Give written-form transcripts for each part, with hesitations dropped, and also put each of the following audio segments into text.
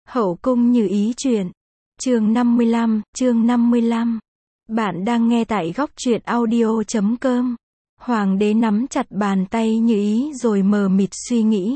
Hậu cung Như Ý truyện. Chương 55. Bạn đang nghe tại góc truyện audio.com. Hoàng đế nắm chặt bàn tay Như Ý rồi mờ mịt suy nghĩ.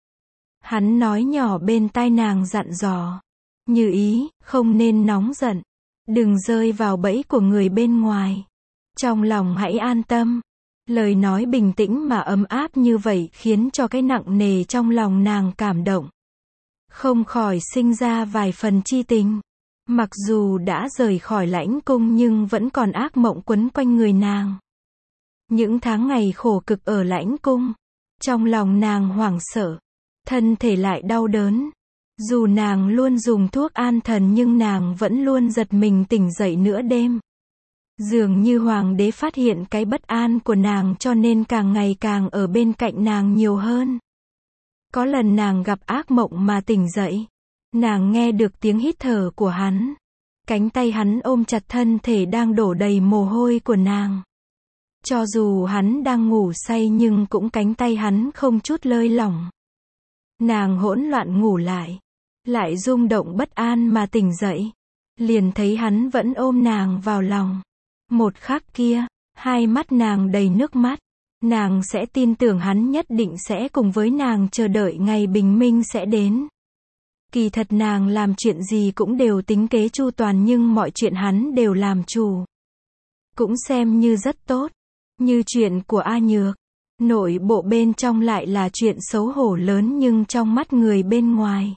Hắn nói nhỏ bên tai nàng dặn dò. Như Ý, không nên nóng giận. Đừng rơi vào bẫy của người bên ngoài. Trong lòng hãy an tâm. Lời nói bình tĩnh mà ấm áp như vậy khiến cho cái nặng nề trong lòng nàng cảm động. Không khỏi sinh ra vài phần chi tình. Mặc dù đã rời khỏi lãnh cung nhưng vẫn còn ác mộng quấn quanh người nàng. Những tháng ngày khổ cực ở lãnh cung, trong lòng nàng hoảng sợ, thân thể lại đau đớn. Dù nàng luôn dùng thuốc an thần nhưng nàng vẫn luôn giật mình tỉnh dậy nửa đêm. Dường như hoàng đế phát hiện cái bất an của nàng cho nên càng ngày càng ở bên cạnh nàng nhiều hơn. Có lần nàng gặp ác mộng mà tỉnh dậy, nàng nghe được tiếng hít thở của hắn. Cánh tay hắn ôm chặt thân thể đang đổ đầy mồ hôi của nàng. Cho dù hắn đang ngủ say nhưng cũng cánh tay hắn không chút lơi lỏng. Nàng hỗn loạn ngủ lại rung động bất an mà tỉnh dậy. Liền thấy hắn vẫn ôm nàng vào lòng. Một khắc kia, hai mắt nàng đầy nước mắt. Nàng sẽ tin tưởng hắn nhất định sẽ cùng với nàng chờ đợi ngày bình minh sẽ đến. Kỳ thật nàng làm chuyện gì cũng đều tính kế chu toàn nhưng mọi chuyện hắn đều làm chủ. Cũng xem như rất tốt. Như chuyện của A Nhược. Nội bộ bên trong lại là chuyện xấu hổ lớn nhưng trong mắt người bên ngoài.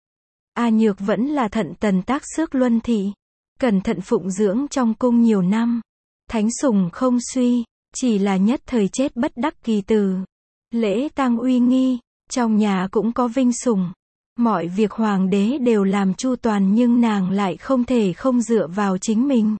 A Nhược vẫn là thận tần tác xước luân thị. Cẩn thận phụng dưỡng trong cung nhiều năm. Thánh sủng không suy. Chỉ là nhất thời chết bất đắc kỳ tử. Lễ tang uy nghi. Trong nhà cũng có vinh sủng. Mọi việc hoàng đế đều làm chu toàn nhưng nàng lại không thể không dựa vào chính mình.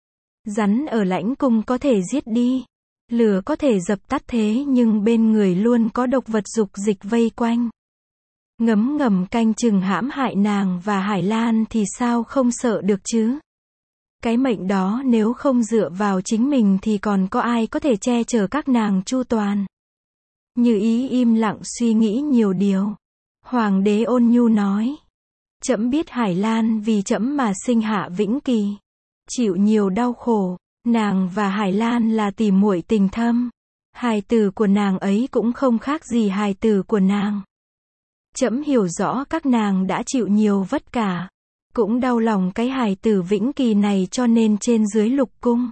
Rắn ở lãnh cung có thể giết đi. Lửa có thể dập tắt thế nhưng bên người luôn có độc vật dục dịch vây quanh. Ngấm ngầm canh chừng hãm hại nàng và Hải Lan thì sao không sợ được chứ? Cái mệnh đó nếu không dựa vào chính mình thì còn có ai có thể che chở các nàng chu toàn. Như Ý im lặng suy nghĩ nhiều điều. Hoàng đế ôn nhu nói. Trẫm biết Hải Lan vì trẫm mà sinh hạ Vĩnh Kỳ. Chịu nhiều đau khổ. Nàng và Hải Lan là tỉ muội tình thâm. Hài tử của nàng ấy cũng không khác gì hài tử của nàng. Trẫm hiểu rõ các nàng đã chịu nhiều vất vả. Cũng đau lòng cái hài tử Vĩnh Kỳ này cho nên trên dưới lục cung.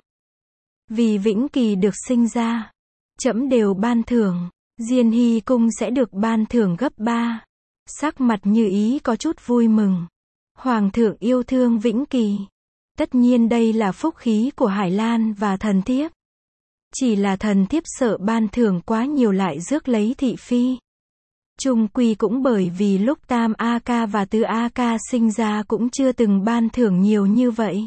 Vì Vĩnh Kỳ được sinh ra, trẫm đều ban thưởng. Diên Hy cung sẽ được ban thưởng gấp 3. Sắc mặt Như Ý có chút vui mừng. Hoàng thượng yêu thương Vĩnh Kỳ. Tất nhiên đây là phúc khí của Hải Lan và thần thiếp. Chỉ là thần thiếp sợ ban thưởng quá nhiều lại rước lấy thị phi. Chung quy cũng bởi vì lúc Tam A Ca và Tứ A Ca sinh ra cũng chưa từng ban thưởng nhiều như vậy.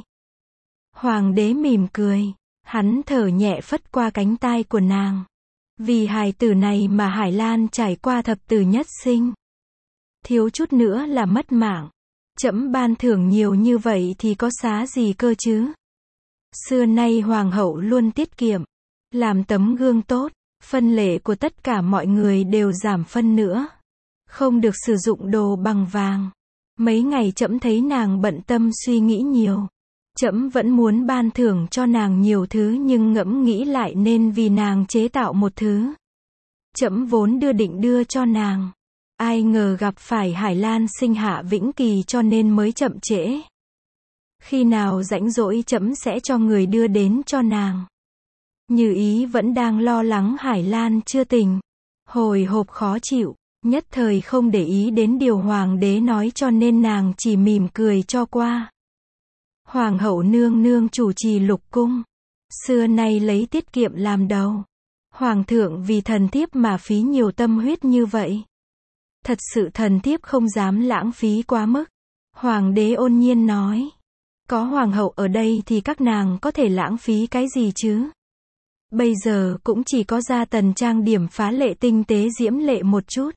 Hoàng đế mỉm cười. Hắn thở nhẹ phất qua cánh tai của nàng. Vì hài tử này mà Hải Lan trải qua thập tử nhất sinh. Thiếu chút nữa là mất mạng. Trẫm ban thưởng nhiều như vậy thì có xá gì cơ chứ? Xưa nay hoàng hậu luôn tiết kiệm. Làm tấm gương tốt. Phân lệ của tất cả mọi người đều giảm phân nữa. Không được sử dụng đồ bằng vàng. Mấy ngày trẫm thấy nàng bận tâm suy nghĩ nhiều. Trẫm vẫn muốn ban thưởng cho nàng nhiều thứ nhưng ngẫm nghĩ lại nên vì nàng chế tạo một thứ. Trẫm vốn định đưa cho nàng. Ai ngờ gặp phải Hải Lan sinh hạ Vĩnh Kỳ cho nên mới chậm trễ. Khi nào rảnh rỗi trẫm sẽ cho người đưa đến cho nàng. Như Ý vẫn đang lo lắng Hải Lan chưa tỉnh. Hồi hộp khó chịu. Nhất thời không để ý đến điều hoàng đế nói cho nên nàng chỉ mỉm cười cho qua. Hoàng hậu nương nương chủ trì lục cung. Xưa nay lấy tiết kiệm làm đầu. Hoàng thượng vì thần thiếp mà phí nhiều tâm huyết như vậy. Thật sự thần thiếp không dám lãng phí quá mức. Hoàng đế ôn nhiên nói. Có hoàng hậu ở đây thì các nàng có thể lãng phí cái gì chứ? Bây giờ cũng chỉ có gia tần trang điểm phá lệ tinh tế diễm lệ một chút.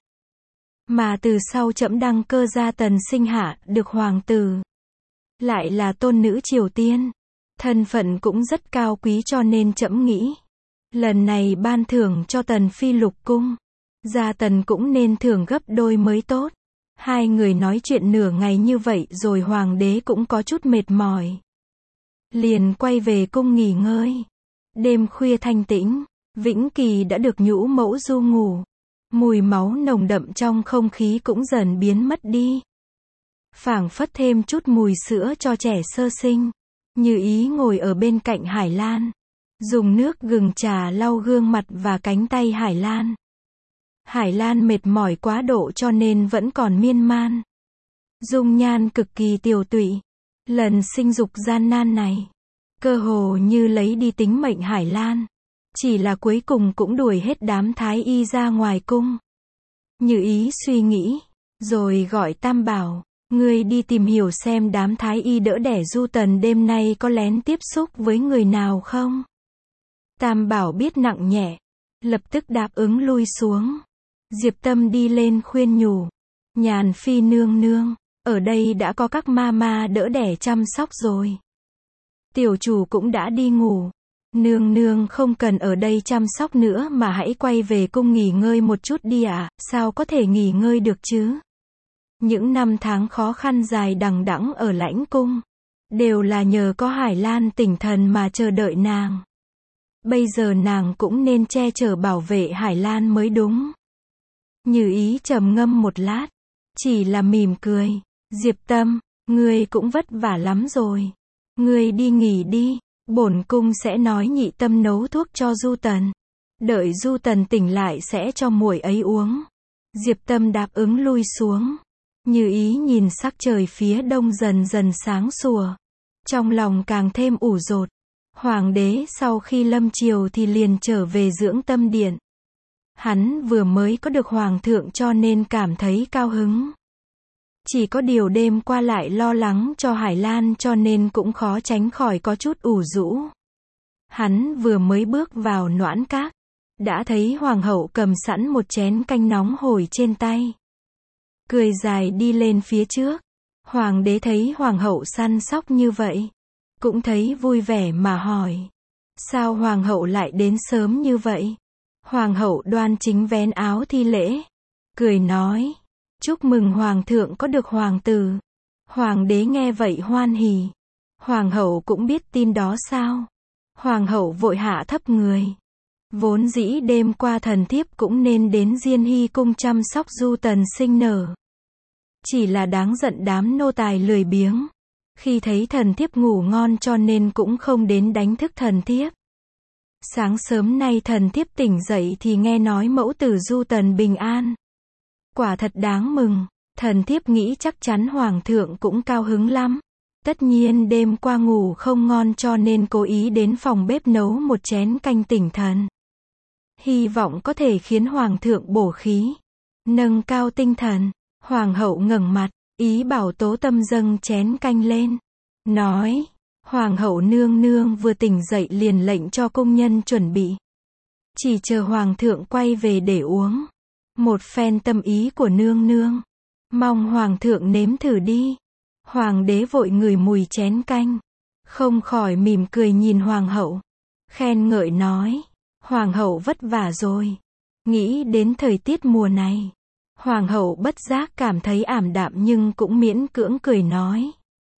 Mà từ sau trẫm đăng cơ gia tần sinh hạ được hoàng tử. Lại là tôn nữ Triều Tiên. Thân phận cũng rất cao quý cho nên trẫm nghĩ. Lần này ban thưởng cho tần phi lục cung. Gia tần cũng nên thưởng gấp đôi mới tốt. Hai người nói chuyện nửa ngày như vậy rồi hoàng đế cũng có chút mệt mỏi. Liền quay về cung nghỉ ngơi. Đêm khuya thanh tĩnh, Vĩnh Kỳ đã được nhũ mẫu du ngủ. Mùi máu nồng đậm trong không khí cũng dần biến mất đi. Phảng phất thêm chút mùi sữa cho trẻ sơ sinh. Như Ý ngồi ở bên cạnh Hải Lan. Dùng nước gừng trà lau gương mặt và cánh tay Hải Lan. Hải Lan mệt mỏi quá độ cho nên vẫn còn miên man. Dung nhan cực kỳ tiều tụy. Lần sinh dục gian nan này, cơ hồ như lấy đi tính mệnh Hải Lan. Chỉ là cuối cùng cũng đuổi hết đám thái y ra ngoài cung. Như Ý suy nghĩ, rồi gọi Tam Bảo, ngươi đi tìm hiểu xem đám thái y đỡ đẻ Du Tần đêm nay có lén tiếp xúc với người nào không. Tam Bảo biết nặng nhẹ, lập tức đáp ứng lui xuống. Diệp Tâm đi lên khuyên nhủ, Nhàn Phi nương nương, ở đây đã có các ma đỡ đẻ chăm sóc rồi. Tiểu chủ cũng đã đi ngủ. Nương nương không cần ở đây chăm sóc nữa mà hãy quay về cung nghỉ ngơi một chút đi ạ, sao có thể nghỉ ngơi được chứ? Những năm tháng khó khăn dài đằng đẵng ở lãnh cung, đều là nhờ có Hải Lan tỉnh thần mà chờ đợi nàng. Bây giờ nàng cũng nên che chở bảo vệ Hải Lan mới đúng. Như Ý trầm ngâm một lát, chỉ là mỉm cười. Diệp Tâm, ngươi cũng vất vả lắm rồi. Ngươi đi nghỉ đi, bổn cung sẽ nói Nhị Tâm nấu thuốc cho Du Tần. Đợi Du Tần tỉnh lại sẽ cho muội ấy uống. Diệp Tâm đáp ứng lui xuống. Như Ý nhìn sắc trời phía đông dần dần sáng sủa. Trong lòng càng thêm ủ dột. Hoàng đế sau khi lâm triều thì liền trở về dưỡng tâm điện. Hắn vừa mới có được hoàng thượng cho nên cảm thấy cao hứng. Chỉ có điều đêm qua lại lo lắng cho Hải Lan cho nên cũng khó tránh khỏi có chút ủ rũ. Hắn vừa mới bước vào Noãn Các, đã thấy hoàng hậu cầm sẵn một chén canh nóng hổi trên tay. Cười dài đi lên phía trước. Hoàng đế thấy hoàng hậu săn sóc như vậy, cũng thấy vui vẻ mà hỏi. Sao hoàng hậu lại đến sớm như vậy? Hoàng hậu đoan chính vén áo thi lễ. Cười nói. Chúc mừng hoàng thượng có được hoàng tử. Hoàng đế nghe vậy hoan hỉ. Hoàng hậu cũng biết tin đó sao? Hoàng hậu vội hạ thấp người. Vốn dĩ đêm qua thần thiếp cũng nên đến Diên Hy cung chăm sóc Du Tần sinh nở. Chỉ là đáng giận đám nô tài lười biếng. Khi thấy thần thiếp ngủ ngon cho nên cũng không đến đánh thức thần thiếp. Sáng sớm nay thần thiếp tỉnh dậy thì nghe nói mẫu tử Du Tần bình an. Quả thật đáng mừng, thần thiếp nghĩ chắc chắn hoàng thượng cũng cao hứng lắm. Tất nhiên đêm qua ngủ không ngon cho nên cố ý đến phòng bếp nấu một chén canh tỉnh thần. Hy vọng có thể khiến hoàng thượng bổ khí, nâng cao tinh thần. Hoàng hậu ngẩng mặt, ý bảo Tố Tâm dâng chén canh lên. Nói, hoàng hậu nương nương vừa tỉnh dậy liền lệnh cho công nhân chuẩn bị. Chỉ chờ hoàng thượng quay về để uống. Một phen tâm ý của nương nương. Mong hoàng thượng nếm thử đi. Hoàng đế vội ngửi mùi chén canh. Không khỏi mỉm cười nhìn hoàng hậu. Khen ngợi nói. Hoàng hậu vất vả rồi. Nghĩ đến thời tiết mùa này. Hoàng hậu bất giác cảm thấy ảm đạm nhưng cũng miễn cưỡng cười nói.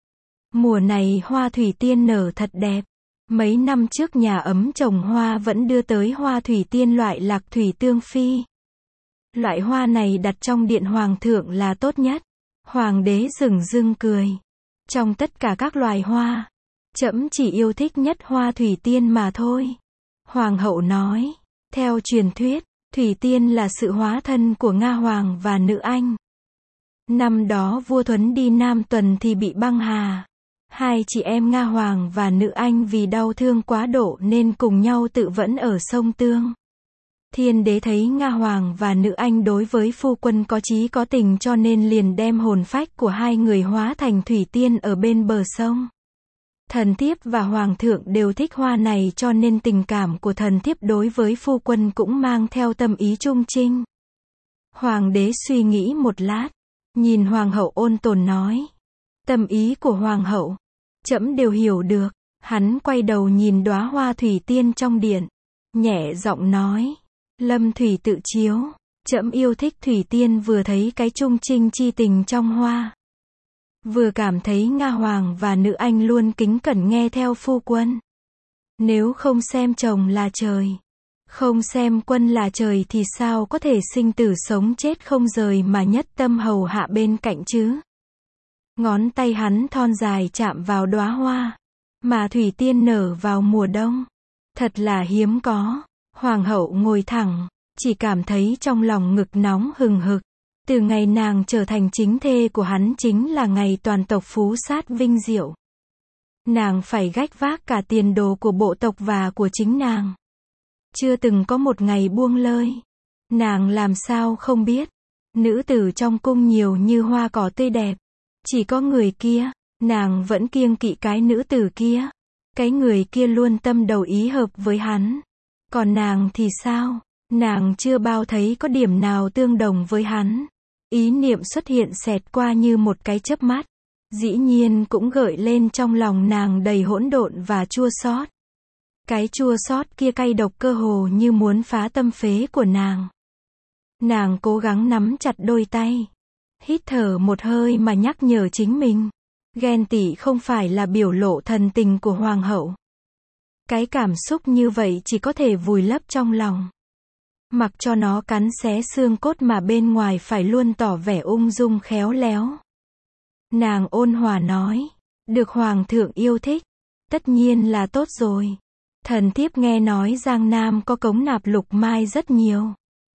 Mùa này hoa thủy tiên nở thật đẹp. Mấy năm trước nhà ấm trồng hoa vẫn đưa tới hoa thủy tiên loại lạc thủy tương phi. Loại hoa này đặt trong điện hoàng thượng là tốt nhất. Hoàng đế dửng dưng cười. Trong tất cả các loài hoa, trẫm chỉ yêu thích nhất hoa thủy tiên mà thôi. Hoàng hậu nói, theo truyền thuyết, thủy tiên là sự hóa thân của Nga Hoàng và nữ Anh. Năm đó vua Thuấn đi Nam Tuần thì bị băng hà. Hai chị em Nga Hoàng và nữ Anh vì đau thương quá độ nên cùng nhau tự vẫn ở sông Tương. Thiên đế thấy Nga Hoàng và nữ Anh đối với phu quân có chí có tình cho nên liền đem hồn phách của hai người hóa thành thủy tiên ở bên bờ sông. Thần thiếp và hoàng thượng đều thích hoa này cho nên tình cảm của thần thiếp đối với phu quân cũng mang theo tâm ý trung trinh. Hoàng đế suy nghĩ một lát, nhìn hoàng hậu ôn tồn nói. Tâm ý của hoàng hậu, trẫm đều hiểu được. Hắn quay đầu nhìn đóa hoa thủy tiên trong điện, nhẹ giọng nói. Lâm thủy tự chiếu, Trẫm yêu thích Thủy Tiên vừa thấy cái trung trinh chi tình trong hoa. Vừa cảm thấy Nga Hoàng và nữ anh luôn kính cẩn nghe theo phu quân. Nếu không xem chồng là trời, không xem quân là trời thì sao có thể sinh tử sống chết không rời mà nhất tâm hầu hạ bên cạnh chứ. Ngón tay hắn thon dài chạm vào đóa hoa, mà Thủy Tiên nở vào mùa đông. Thật là hiếm có. Hoàng hậu ngồi thẳng, chỉ cảm thấy trong lòng ngực nóng hừng hực. Từ ngày nàng trở thành chính thê của hắn chính là ngày toàn tộc phú sát vinh diệu. Nàng phải gánh vác cả tiền đồ của bộ tộc và của chính nàng. Chưa từng có một ngày buông lơi. Nàng làm sao không biết. Nữ tử trong cung nhiều như hoa cỏ tươi đẹp. Chỉ có người kia, nàng vẫn kiêng kỵ cái nữ tử kia. Cái người kia luôn tâm đầu ý hợp với hắn. Còn nàng thì sao? Nàng chưa bao thấy có điểm nào tương đồng với hắn. Ý niệm xuất hiện xẹt qua như một cái chớp mắt. Dĩ nhiên cũng gợi lên trong lòng nàng đầy hỗn độn và chua xót. Cái chua xót kia cay độc cơ hồ như muốn phá tâm phế của nàng. Nàng cố gắng nắm chặt đôi tay. Hít thở một hơi mà nhắc nhở chính mình. Ghen tị không phải là biểu lộ thần tình của hoàng hậu. Cái cảm xúc như vậy chỉ có thể vùi lấp trong lòng. Mặc cho nó cắn xé xương cốt mà bên ngoài phải luôn tỏ vẻ ung dung khéo léo. Nàng ôn hòa nói. Được hoàng thượng yêu thích. Tất nhiên là tốt rồi. Thần thiếp nghe nói Giang Nam có cống nạp lục mai rất nhiều.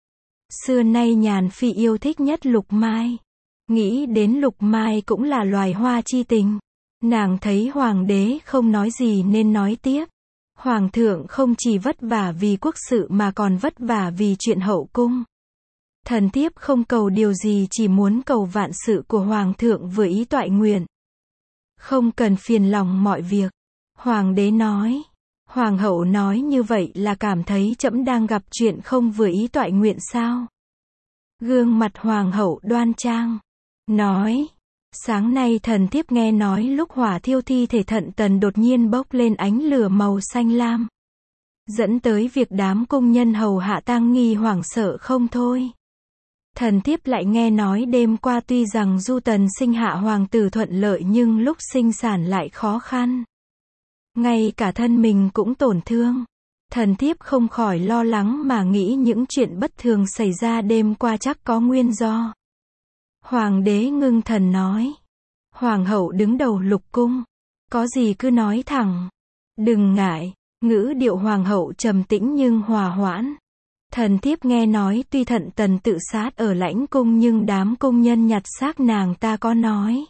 Xưa nay Nhàn Phi yêu thích nhất lục mai. Nghĩ đến lục mai cũng là loài hoa chi tình. Nàng thấy hoàng đế không nói gì nên nói tiếp. Hoàng thượng không chỉ vất vả vì quốc sự mà còn vất vả vì chuyện hậu cung. Thần thiếp không cầu điều gì, chỉ muốn cầu vạn sự của hoàng thượng vừa ý toại nguyện. Không cần phiền lòng mọi việc. Hoàng đế nói. Hoàng hậu nói như vậy là cảm thấy trẫm đang gặp chuyện không vừa ý toại nguyện sao? Gương mặt hoàng hậu đoan trang. Nói. Sáng nay thần thiếp nghe nói lúc hỏa thiêu thi thể Thận Tần đột nhiên bốc lên ánh lửa màu xanh lam. Dẫn tới việc đám cung nhân hầu hạ tang nghi hoảng sợ không thôi. Thần thiếp lại nghe nói đêm qua tuy rằng Du Tần sinh hạ hoàng tử thuận lợi nhưng lúc sinh sản lại khó khăn. Ngay cả thân mình cũng tổn thương. Thần thiếp không khỏi lo lắng mà nghĩ những chuyện bất thường xảy ra đêm qua chắc có nguyên do. Hoàng đế ngưng thần nói. Hoàng hậu đứng đầu lục cung. Có gì cứ nói thẳng. Đừng ngại. Ngữ điệu hoàng hậu trầm tĩnh nhưng hòa hoãn. Thần thiếp nghe nói tuy Thận Tần tự sát ở lãnh cung nhưng đám cung nhân nhặt xác nàng ta có nói.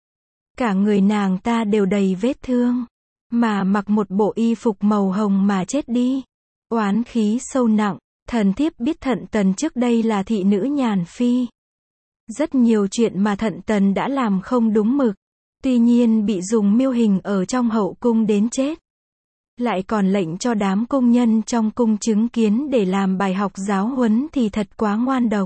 Cả người nàng ta đều đầy vết thương. Mà mặc một bộ y phục màu hồng mà chết đi. Oán khí sâu nặng. Thần thiếp biết Thận Tần trước đây là thị nữ Nhàn Phi. Rất nhiều chuyện mà Thận Tần đã làm không đúng mực. Tuy nhiên bị dùng mưu hình ở trong hậu cung đến chết. Lại còn lệnh cho đám cung nhân trong cung chứng kiến để làm bài học giáo huấn thì thật quá ngoan độc.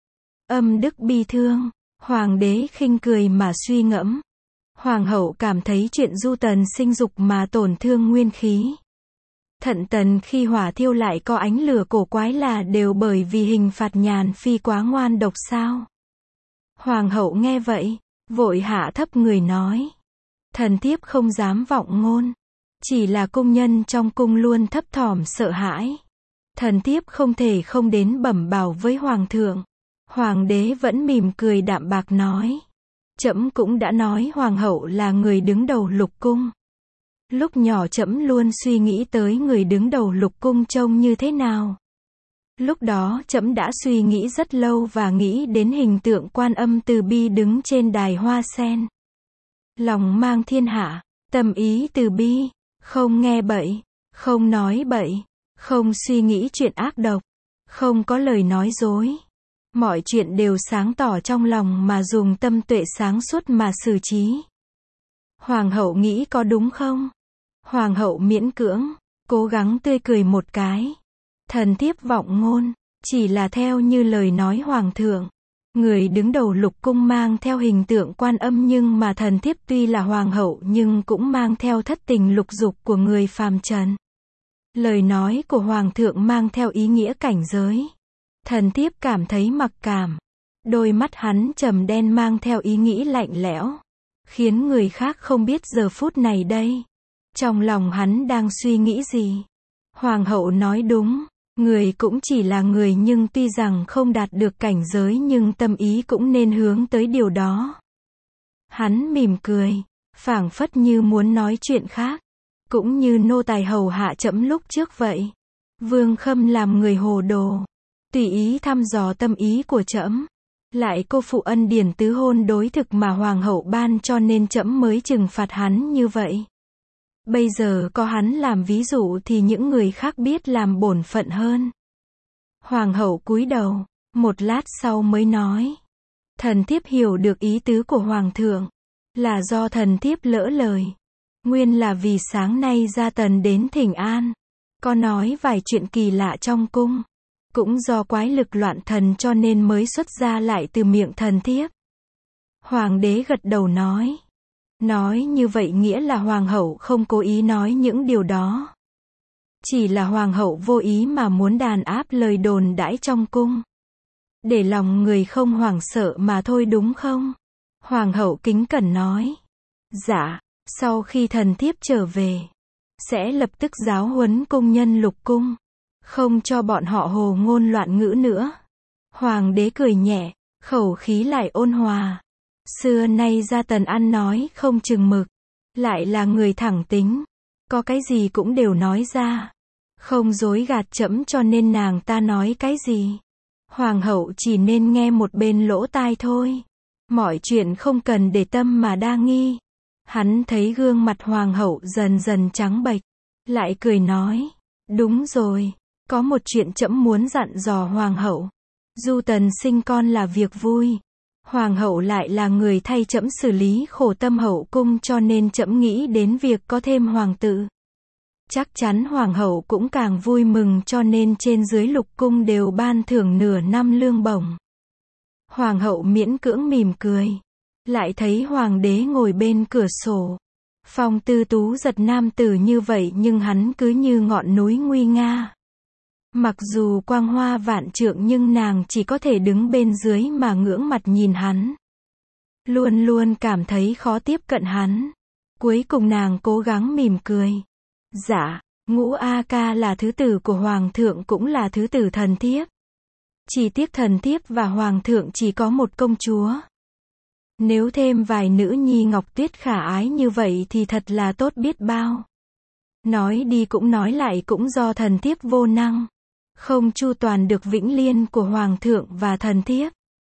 Âm đức bi thương. Hoàng đế khinh cười mà suy ngẫm. Hoàng hậu cảm thấy chuyện Du Tần sinh dục mà tổn thương nguyên khí. Thận Tần khi hỏa thiêu lại có ánh lửa cổ quái là đều bởi vì hình phạt Nhàn Phi quá ngoan độc sao? Hoàng hậu nghe vậy, vội hạ thấp người nói. Thần thiếp không dám vọng ngôn. Chỉ là cung nhân trong cung luôn thấp thỏm sợ hãi. Thần thiếp không thể không đến bẩm báo với hoàng thượng. Hoàng đế vẫn mỉm cười đạm bạc nói. Trẫm cũng đã nói hoàng hậu là người đứng đầu lục cung. Lúc nhỏ trẫm luôn suy nghĩ tới người đứng đầu lục cung trông như thế nào. Lúc đó trẫm đã suy nghĩ rất lâu và nghĩ đến hình tượng Quan Âm Từ Bi đứng trên đài hoa sen. Lòng mang thiên hạ, tâm ý từ bi, không nghe bậy, không nói bậy, không suy nghĩ chuyện ác độc, không có lời nói dối. Mọi chuyện đều sáng tỏ trong lòng mà dùng tâm tuệ sáng suốt mà xử trí. Hoàng hậu nghĩ có đúng không? Hoàng hậu miễn cưỡng, cố gắng tươi cười một cái. Thần thiếp vọng ngôn, chỉ là theo như lời nói hoàng thượng. Người đứng đầu lục cung mang theo hình tượng Quan Âm nhưng mà thần thiếp tuy là hoàng hậu nhưng cũng mang theo thất tình lục dục của người phàm trần. Lời nói của hoàng thượng mang theo ý nghĩa cảnh giới. Thần thiếp cảm thấy mặc cảm. Đôi mắt hắn trầm đen mang theo ý nghĩ lạnh lẽo, khiến người khác không biết giờ phút này đây, trong lòng hắn đang suy nghĩ gì. Hoàng hậu nói đúng, người cũng chỉ là người nhưng tuy rằng không đạt được cảnh giới nhưng tâm ý cũng nên hướng tới điều đó. Hắn mỉm cười, phảng phất như muốn nói chuyện khác, cũng như nô tài hầu hạ trẫm lúc trước vậy. Vương Khâm làm người hồ đồ, tùy ý thăm dò tâm ý của trẫm, lại cô phụ ân điển tứ hôn đối thực mà hoàng hậu ban cho nên trẫm mới trừng phạt hắn như vậy. Bây giờ có hắn làm ví dụ thì những người khác biết làm bổn phận hơn. Hoàng hậu cúi đầu, một lát sau mới nói. Thần thiếp hiểu được ý tứ của hoàng thượng, là do thần thiếp lỡ lời. Nguyên là vì sáng nay gia tần đến thỉnh an, có nói vài chuyện kỳ lạ trong cung. Cũng do quái lực loạn thần cho nên mới xuất ra lại từ miệng thần thiếp. Hoàng đế gật đầu nói. Nói như vậy nghĩa là hoàng hậu không cố ý nói những điều đó. Chỉ là hoàng hậu vô ý mà muốn đàn áp lời đồn đãi trong cung, để lòng người không hoảng sợ mà thôi đúng không? Hoàng hậu kính cẩn nói. Dạ, sau khi thần thiếp trở về, sẽ lập tức giáo huấn cung nhân lục cung, không cho bọn họ hồ ngôn loạn ngữ nữa. Hoàng đế cười nhẹ, khẩu khí lại ôn hòa. Xưa nay gia tần ăn nói không chừng mực, lại là người thẳng tính, có cái gì cũng đều nói ra, không dối gạt trẫm cho nên nàng ta nói cái gì, hoàng hậu chỉ nên nghe một bên lỗ tai thôi. Mọi chuyện không cần để tâm mà đa nghi. Hắn thấy gương mặt hoàng hậu dần dần trắng bệch, lại cười nói, đúng rồi, có một chuyện trẫm muốn dặn dò hoàng hậu. Du tần sinh con là việc vui, hoàng hậu lại là người thay trẫm xử lý khổ tâm hậu cung cho nên trẫm nghĩ đến việc có thêm hoàng tử. Chắc chắn hoàng hậu cũng càng vui mừng cho nên trên dưới lục cung đều ban thưởng nửa năm lương bổng. Hoàng hậu miễn cưỡng mỉm cười, lại thấy hoàng đế ngồi bên cửa sổ. Phong tư tú giật nam tử như vậy nhưng hắn cứ như ngọn núi nguy nga. Mặc dù quang hoa vạn trượng nhưng nàng chỉ có thể đứng bên dưới mà ngưỡng mặt nhìn hắn. Luôn luôn cảm thấy khó tiếp cận hắn. Cuối cùng nàng cố gắng mỉm cười. Dạ, Ngũ A Ca là thứ tử của hoàng thượng cũng là thứ tử thần thiếp. Chỉ tiếc thần thiếp và hoàng thượng chỉ có một công chúa. Nếu thêm vài nữ nhi ngọc tuyết khả ái như vậy thì thật là tốt biết bao. Nói đi cũng nói lại cũng do thần thiếp vô năng, không chu toàn được vĩnh liên của hoàng thượng và thần thiếp.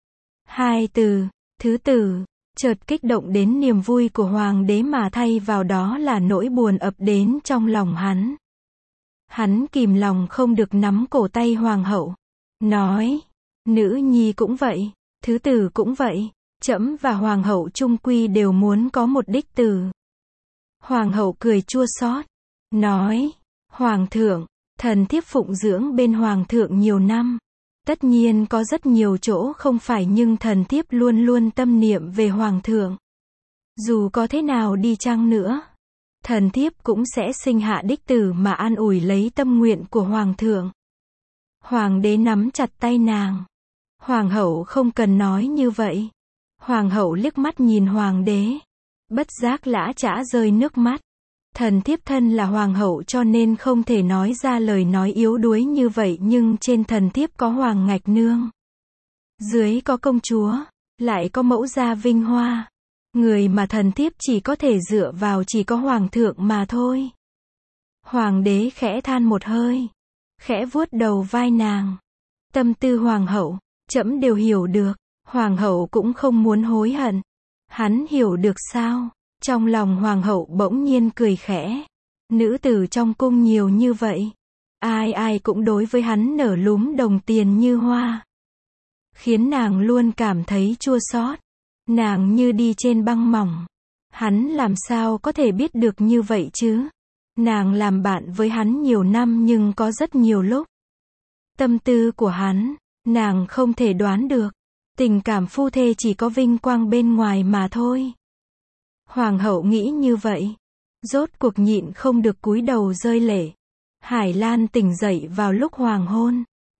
Hai từ, thứ tử, chợt kích động đến niềm vui của hoàng đế mà thay vào đó là nỗi buồn ập đến trong lòng hắn. Hắn kìm lòng không được nắm cổ tay hoàng hậu, nói, nữ nhi cũng vậy, thứ tử cũng vậy, trẫm và hoàng hậu chung quy đều muốn có một đích tử. Hoàng hậu cười chua xót, nói, hoàng thượng, thần thiếp phụng dưỡng bên hoàng thượng nhiều năm, tất nhiên có rất nhiều chỗ không phải nhưng thần thiếp luôn luôn tâm niệm về hoàng thượng. Dù có thế nào đi chăng nữa, thần thiếp cũng sẽ sinh hạ đích tử mà an ủi lấy tâm nguyện của hoàng thượng. Hoàng đế nắm chặt tay nàng. Hoàng hậu không cần nói như vậy. Hoàng hậu liếc mắt nhìn hoàng đế, bất giác lã chã rơi nước mắt. Thần thiếp thân là hoàng hậu cho nên không thể nói ra lời nói yếu đuối như vậy nhưng trên thần thiếp có hoàng ngạch nương, dưới có công chúa, lại có mẫu gia vinh hoa. Người mà thần thiếp chỉ có thể dựa vào chỉ có hoàng thượng mà thôi. Hoàng đế khẽ than một hơi, khẽ vuốt đầu vai nàng. Tâm tư hoàng hậu, trẫm đều hiểu được. Hoàng hậu cũng không muốn hối hận. Hắn hiểu được sao? Trong lòng hoàng hậu bỗng nhiên cười khẽ. Nữ tử trong cung nhiều như vậy, ai ai cũng đối với hắn nở lúm đồng tiền như hoa, khiến nàng luôn cảm thấy chua xót. Nàng như đi trên băng mỏng. Hắn làm sao có thể biết được như vậy chứ? Nàng làm bạn với hắn nhiều năm nhưng có rất nhiều lúc tâm tư của hắn, nàng không thể đoán được. Tình cảm phu thê chỉ có vinh quang bên ngoài mà thôi. Hoàng hậu nghĩ như vậy, rốt cuộc nhịn không được cúi đầu rơi lệ. Hải Lan tỉnh dậy vào lúc hoàng hôn.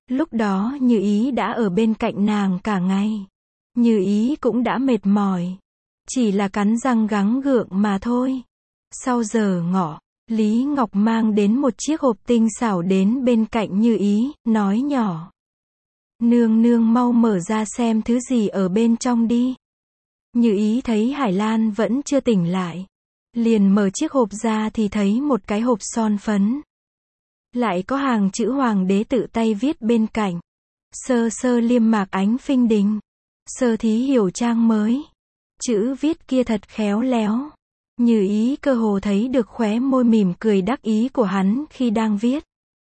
Lúc đó Như Ý đã ở bên cạnh nàng cả ngày. Như Ý cũng đã mệt mỏi. Chỉ là cắn răng gắng gượng mà thôi. Sau giờ ngọ, Lý Ngọc mang đến một chiếc hộp tinh xảo đến bên cạnh Như Ý, nói nhỏ. Nương nương mau mở ra xem thứ gì ở bên trong đi. Như Ý thấy Hải Lan vẫn chưa tỉnh lại. Liền mở chiếc hộp ra thì thấy một cái hộp son phấn. Lại có hàng chữ hoàng đế tự tay viết bên cạnh. Sơ sơ liêm mạc ánh phinh đình. Sơ thí hiểu trang mới. Chữ viết kia thật khéo léo. Như Ý cơ hồ thấy được khóe môi mỉm cười đắc ý của hắn khi đang viết.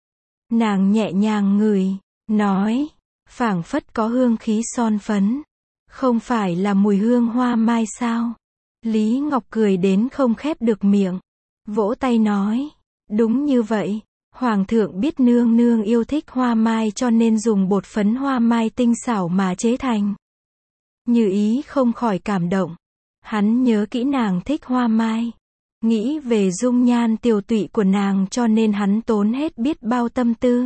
Nàng nhẹ nhàng ngửi, nói, phảng phất có hương khí son phấn. Không phải là mùi hương hoa mai sao? Lý Ngọc cười đến không khép được miệng. Vỗ tay nói, đúng như vậy. Hoàng thượng biết nương nương yêu thích hoa mai cho nên dùng bột phấn hoa mai tinh xảo mà chế thành. Như Ý không khỏi cảm động. Hắn nhớ kỹ nàng thích hoa mai. Nghĩ về dung nhan tiều tụy của nàng cho nên hắn tốn hết biết bao tâm tư.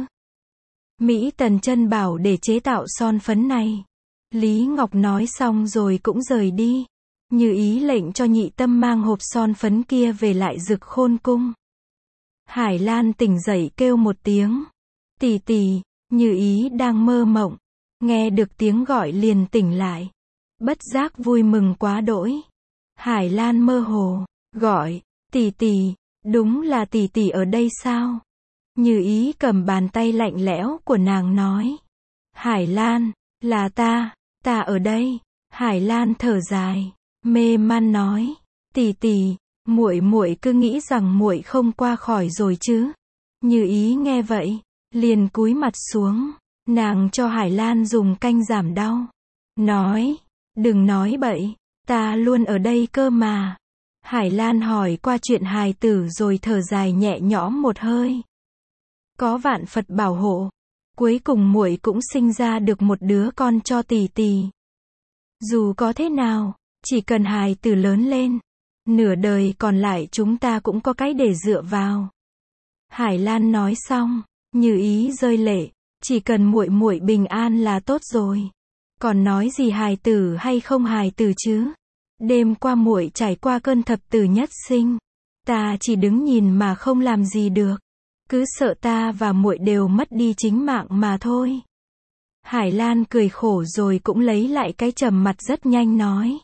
Mỹ Tần chân bảo để chế tạo son phấn này. Lý Ngọc nói xong rồi cũng rời đi. Như Ý lệnh cho Nhị Tâm mang hộp son phấn kia về lại Dực Khôn cung. Hải Lan tỉnh dậy kêu một tiếng. Tỷ tỷ, Như Ý đang mơ mộng. Nghe được tiếng gọi liền tỉnh lại. Bất giác vui mừng quá đỗi. Hải Lan mơ hồ, gọi, tỷ tỷ, đúng là tỷ tỷ ở đây sao? Như Ý cầm bàn tay lạnh lẽo của nàng nói. Hải Lan, là ta ở đây. Hải Lan thở dài, mê man nói, tỷ tỷ, muội cứ nghĩ rằng muội không qua khỏi rồi chứ? Như Ý nghe vậy, liền cúi mặt xuống, nàng cho Hải Lan dùng canh giảm đau, nói, đừng nói bậy, ta luôn ở đây cơ mà. Hải Lan hỏi qua chuyện hài tử rồi thở dài nhẹ nhõm một hơi. Có vạn Phật bảo hộ, cuối cùng muội cũng sinh ra được một đứa con cho tỷ tỷ. Dù có thế nào, chỉ cần hài tử lớn lên, nửa đời còn lại chúng ta cũng có cái để dựa vào. Hải Lan nói xong, Như Ý rơi lệ, chỉ cần muội bình an là tốt rồi. Còn nói gì hài tử hay không hài tử chứ? Đêm qua muội trải qua cơn thập tử nhất sinh, ta chỉ đứng nhìn mà không làm gì được, cứ sợ ta và muội đều mất đi chính mạng mà thôi. Hải Lan cười khổ rồi cũng lấy lại cái trầm mặt rất nhanh nói.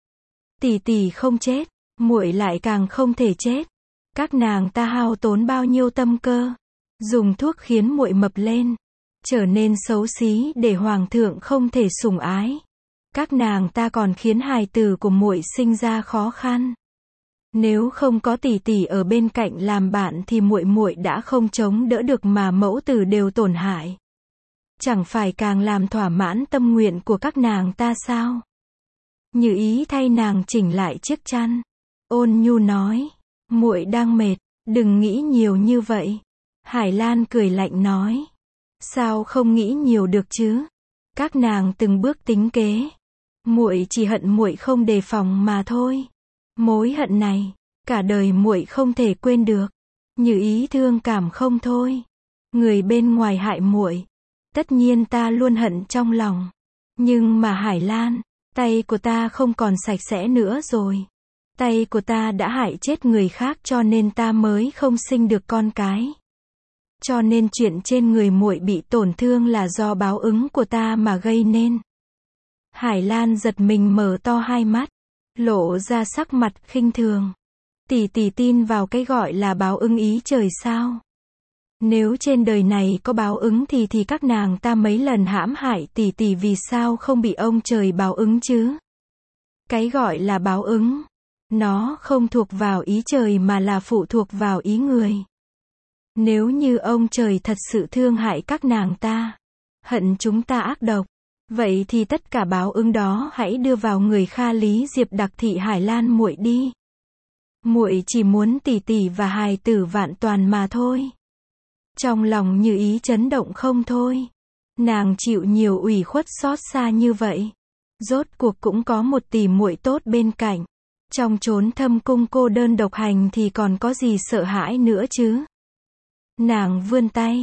Tỷ tỷ không chết, muội lại càng không thể chết. Các nàng ta hao tốn bao nhiêu tâm cơ, dùng thuốc khiến muội mập lên, trở nên xấu xí để hoàng thượng không thể sủng ái. Các nàng ta còn khiến hài tử của muội sinh ra khó khăn. Nếu không có tỷ tỷ ở bên cạnh làm bạn thì muội đã không chống đỡ được mà mẫu tử đều tổn hại. Chẳng phải càng làm thỏa mãn tâm nguyện của các nàng ta sao? Như Ý thay nàng chỉnh lại chiếc chăn, ôn nhu nói, muội đang mệt, đừng nghĩ nhiều như vậy. Hải Lan cười lạnh nói, sao không nghĩ nhiều được chứ? Các nàng từng bước tính kế, muội chỉ hận muội không đề phòng mà thôi. Mối hận này, cả đời muội không thể quên được. Như Ý thương cảm không thôi. Người bên ngoài hại muội, tất nhiên ta luôn hận trong lòng. Nhưng mà Hải Lan, tay của ta không còn sạch sẽ nữa rồi. Tay của ta đã hại chết người khác cho nên ta mới không sinh được con cái. Cho nên chuyện trên người muội bị tổn thương là do báo ứng của ta mà gây nên. Hải Lan giật mình mở to hai mắt, lộ ra sắc mặt khinh thường. Tỷ tỷ tin vào cái gọi là báo ứng ý trời sao? Nếu trên đời này có báo ứng thì các nàng ta mấy lần hãm hại tỷ tỷ vì sao không bị ông trời báo ứng chứ? Cái gọi là báo ứng, nó không thuộc vào ý trời mà là phụ thuộc vào ý người. Nếu như ông trời thật sự thương hại các nàng ta, hận chúng ta ác độc, vậy thì tất cả báo ứng đó hãy đưa vào người Kha Lý Diệp Đặc Thị Hải Lan muội đi. Muội chỉ muốn tỷ tỷ và hài tử vạn toàn mà thôi. Trong lòng Như Ý chấn động không thôi. Nàng chịu nhiều ủy khuất xót xa như vậy, rốt cuộc cũng có một tỷ muội tốt bên cạnh. Trong chốn thâm cung cô đơn độc hành thì còn có gì sợ hãi nữa chứ? Nàng vươn tay,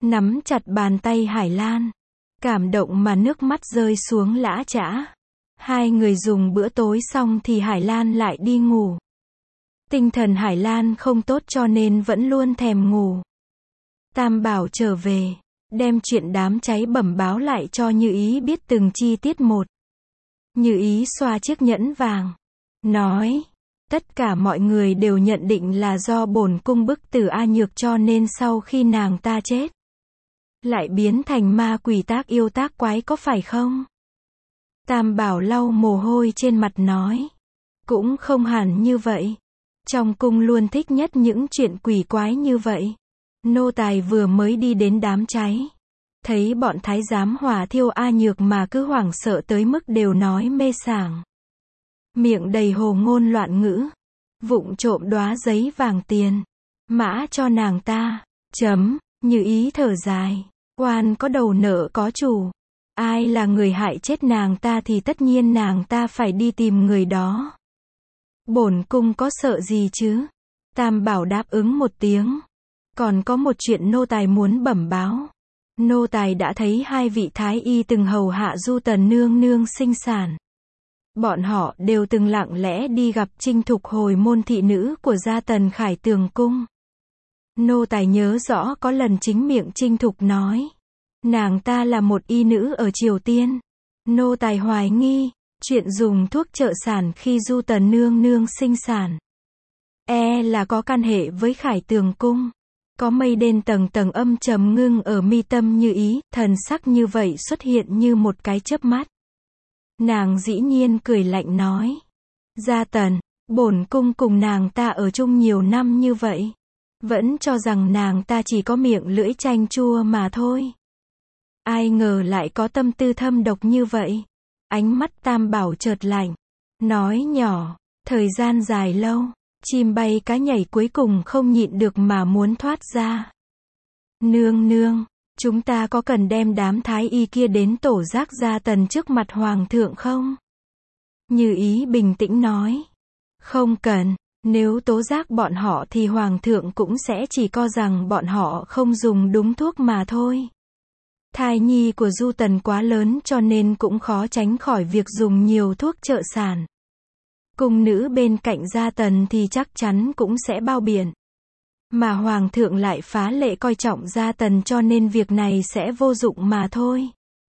nắm chặt bàn tay Hải Lan. Cảm động mà nước mắt rơi xuống lã chã. Hai người dùng bữa tối xong thì Hải Lan lại đi ngủ. Tinh thần Hải Lan không tốt cho nên vẫn luôn thèm ngủ. Tam Bảo trở về, đem chuyện đám cháy bẩm báo lại cho Như Ý biết từng chi tiết một. Như Ý xoa chiếc nhẫn vàng, nói, tất cả mọi người đều nhận định là do bổn cung bức tử A Nhược cho nên sau khi nàng ta chết, lại biến thành ma quỷ tác yêu tác quái có phải không? Tam Bảo lau mồ hôi trên mặt nói, cũng không hẳn như vậy. Trong cung luôn thích nhất những chuyện quỷ quái như vậy. Nô tài vừa mới đi đến đám cháy, thấy bọn thái giám hỏa thiêu A Nhược mà cứ hoảng sợ tới mức đều nói mê sảng. Miệng đầy hồ ngôn loạn ngữ, vụng trộm đóa giấy vàng tiền, mã cho nàng ta, Như Ý thở dài, oan có đầu nợ có chủ. Ai là người hại chết nàng ta thì tất nhiên nàng ta phải đi tìm người đó. Bổn cung có sợ gì chứ? Tam Bảo đáp ứng một tiếng. Còn có một chuyện nô tài muốn bẩm báo. Nô tài đã thấy hai vị thái y từng hầu hạ Du Tần nương nương sinh sản. Bọn họ đều từng lặng lẽ đi gặp Trinh Thục hồi môn thị nữ của gia Tần Khải Tường cung. Nô tài nhớ rõ có lần chính miệng Trinh Thục nói, nàng ta là một y nữ ở Triều Tiên. Nô tài hoài nghi, chuyện dùng thuốc trợ sản khi Du Tần nương nương sinh sản, là có can hệ với Khải Tường cung. Có mây đen tầng tầng âm trầm ngưng ở mi tâm Như Ý, thần sắc như vậy xuất hiện như một cái chớp mắt. Nàng dĩ nhiên cười lạnh nói, gia Tần, bổn cung cùng nàng ta ở chung nhiều năm như vậy, vẫn cho rằng nàng ta chỉ có miệng lưỡi chanh chua mà thôi. Ai ngờ lại có tâm tư thâm độc như vậy. Ánh mắt Tam Bảo chợt lạnh, nói nhỏ, thời gian dài lâu, chim bay cá nhảy cuối cùng không nhịn được mà muốn thoát ra. Nương nương, chúng ta có cần đem đám thái y kia đến tổ giác gia Tần trước mặt hoàng thượng không? Như Ý bình tĩnh nói, không cần, nếu tố giác bọn họ thì hoàng thượng cũng sẽ chỉ cho rằng bọn họ không dùng đúng thuốc mà thôi. Thai nhi của Du Tần quá lớn cho nên cũng khó tránh khỏi việc dùng nhiều thuốc trợ sản. Cung nữ bên cạnh gia Tần thì chắc chắn cũng sẽ bao biện. Mà hoàng thượng lại phá lệ coi trọng gia Tần cho nên việc này sẽ vô dụng mà thôi.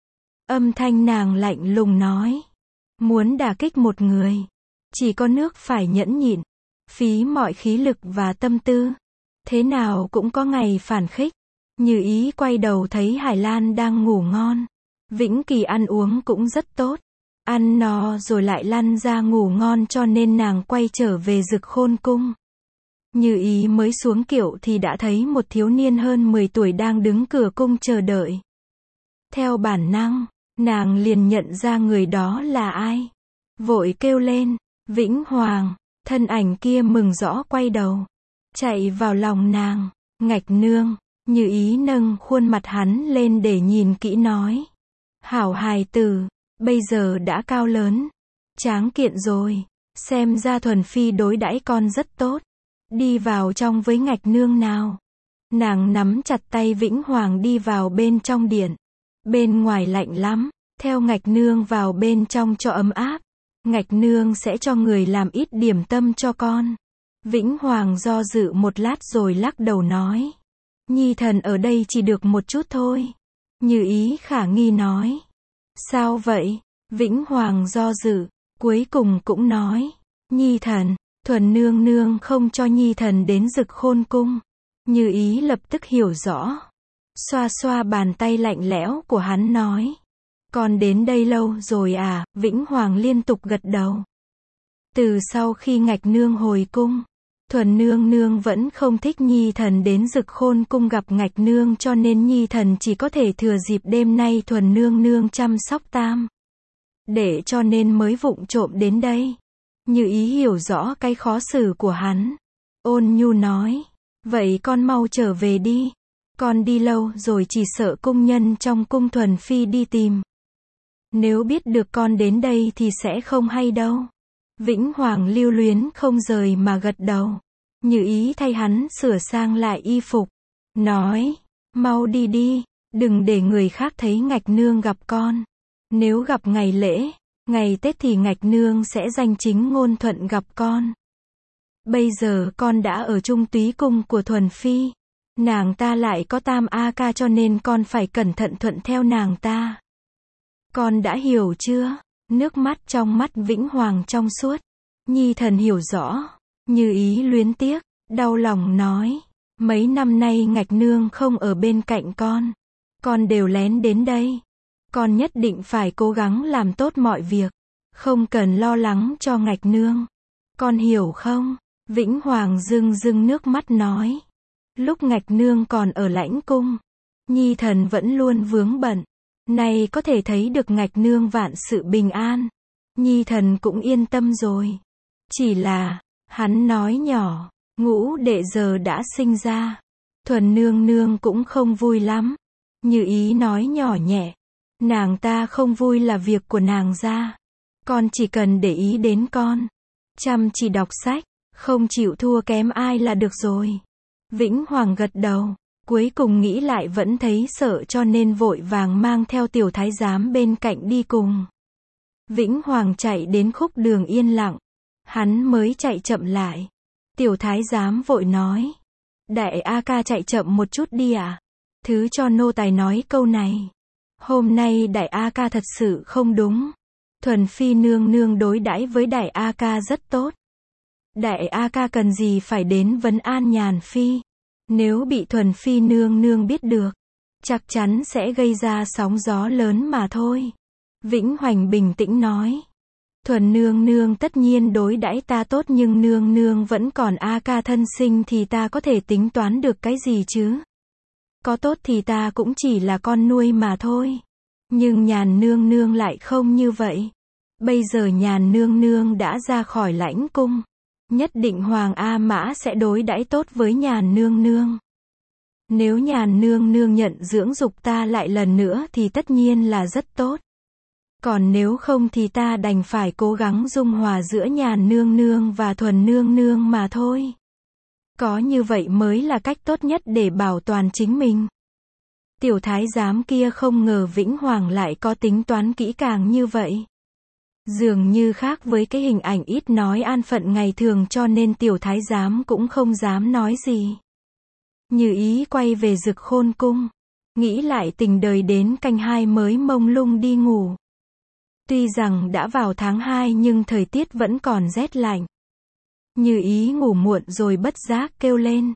Âm thanh nàng lạnh lùng nói, muốn đả kích một người, chỉ có nước phải nhẫn nhịn, phí mọi khí lực và tâm tư, thế nào cũng có ngày phản khích. Như Ý quay đầu thấy Hải Lan đang ngủ ngon. Vĩnh Kỳ ăn uống cũng rất tốt. Ăn no rồi lại lăn ra ngủ ngon cho nên nàng quay trở về Dực Khôn cung. Như Ý mới xuống kiệu thì đã thấy một thiếu niên hơn 10 tuổi đang đứng cửa cung chờ đợi. Theo bản năng, nàng liền nhận ra người đó là ai. Vội kêu lên, Vĩnh Hoàng, thân ảnh kia mừng rõ quay đầu. Chạy vào lòng nàng, Ngạch nương. Như Ý nâng khuôn mặt hắn lên để nhìn kỹ nói, hảo hài tử, bây giờ đã cao lớn, tráng kiện rồi, xem ra Thuần Phi đối đãi con rất tốt, đi vào trong với Ngạch nương nào. Nàng nắm chặt tay Vĩnh Hoàng đi vào bên trong điện, bên ngoài lạnh lắm, theo Ngạch nương vào bên trong cho ấm áp, Ngạch nương sẽ cho người làm ít điểm tâm cho con. Vĩnh Hoàng do dự một lát rồi lắc đầu nói, Nhi thần ở đây chỉ được một chút thôi. Như Ý khả nghi nói, sao vậy? Vĩnh Hoàng do dự, cuối cùng cũng nói, Nhi thần, Thuần nương nương không cho Nhi thần đến Dực Khôn cung. Như Ý lập tức hiểu rõ, xoa xoa bàn tay lạnh lẽo của hắn nói, con đến đây lâu rồi à? Vĩnh Hoàng liên tục gật đầu. Từ sau khi Ngạch nương hồi cung, Thuần nương nương vẫn không thích Nhi thần đến Dực Khôn cung gặp Ngạch nương cho nên Nhi thần chỉ có thể thừa dịp đêm nay Thuần nương nương chăm sóc Tam để cho nên mới vụng trộm đến đây. Như Ý hiểu rõ cái khó xử của hắn, ôn nhu nói, vậy con mau trở về đi, con đi lâu rồi chỉ sợ cung nhân trong cung Thuần Phi đi tìm. Nếu biết được con đến đây thì sẽ không hay đâu. Vĩnh Hoàng lưu luyến không rời mà gật đầu. Như Ý thay hắn sửa sang lại y phục, nói, Mau đi đi, đừng để người khác thấy Ngạch Nương gặp con. Nếu gặp ngày lễ, ngày Tết thì Ngạch Nương sẽ danh chính ngôn thuận gặp con. Bây giờ con đã ở chung túy cung của Thuần Phi. Nàng ta lại có Tam A Ca cho nên con phải cẩn thận thuận theo nàng ta. Con đã hiểu chưa? Nước mắt trong mắt Vĩnh Hoàng trong suốt. Nhi thần hiểu rõ. Như Ý luyến tiếc, đau lòng nói. Mấy năm nay Ngạch Nương không ở bên cạnh con đều lén đến đây. Con nhất định phải cố gắng làm tốt mọi việc. Không cần lo lắng cho Ngạch Nương. Con hiểu không? Vĩnh Hoàng rưng rưng nước mắt nói. Lúc Ngạch Nương còn ở lãnh cung, Nhi thần vẫn luôn vướng bận. Nay có thể thấy được Ngạch Nương vạn sự bình an. Nhi thần cũng yên tâm rồi. Chỉ là, hắn nói nhỏ, Ngũ đệ giờ đã sinh ra. Thuần nương nương cũng không vui lắm. Như Ý nói nhỏ nhẹ. Nàng ta không vui là việc của nàng ra. Con chỉ cần để ý đến con. Chăm chỉ đọc sách, không chịu thua kém ai là được rồi. Vĩnh Hoàng gật đầu. Cuối cùng nghĩ lại vẫn thấy sợ cho nên vội vàng mang theo tiểu thái giám bên cạnh đi cùng. Vĩnh Hoàng chạy đến khúc đường yên lặng. Hắn mới chạy chậm lại. Tiểu thái giám vội nói. Đại A Ca chạy chậm một chút đi ạ. Thứ cho nô tài nói câu này. Hôm nay Đại A Ca thật sự không đúng. Thuần Phi nương nương đối đãi với Đại A Ca rất tốt. Đại A Ca cần gì phải đến vấn an Nhàn Phi. Nếu bị Thuần Phi nương nương biết được, chắc chắn sẽ gây ra sóng gió lớn mà thôi. Vĩnh Hoành bình tĩnh nói. Thuần nương nương tất nhiên đối đãi ta tốt nhưng nương nương vẫn còn A Ca thân sinh thì ta có thể tính toán được cái gì chứ? Có tốt thì ta cũng chỉ là con nuôi mà thôi. Nhưng Nhàn nương nương lại không như vậy. Bây giờ Nhàn nương nương đã ra khỏi lãnh cung. Nhất định Hoàng A Mã sẽ đối đãi tốt với Nhàn nương nương. Nếu Nhàn nương nương nhận dưỡng dục ta lại lần nữa thì tất nhiên là rất tốt. Còn nếu không thì ta đành phải cố gắng dung hòa giữa Nhàn nương nương và Thuần nương nương mà thôi. Có như vậy mới là cách tốt nhất để bảo toàn chính mình. Tiểu thái giám kia không ngờ Vĩnh Hoàng lại có tính toán kỹ càng như vậy. Dường như khác với cái hình ảnh ít nói an phận ngày thường cho nên tiểu thái giám cũng không dám nói gì. Như Ý quay về Dực Khôn cung. Nghĩ lại tình đời đến canh 2 mới mông lung đi ngủ. Tuy rằng đã vào tháng 2 nhưng thời tiết vẫn còn rét lạnh. Như Ý ngủ muộn rồi bất giác kêu lên.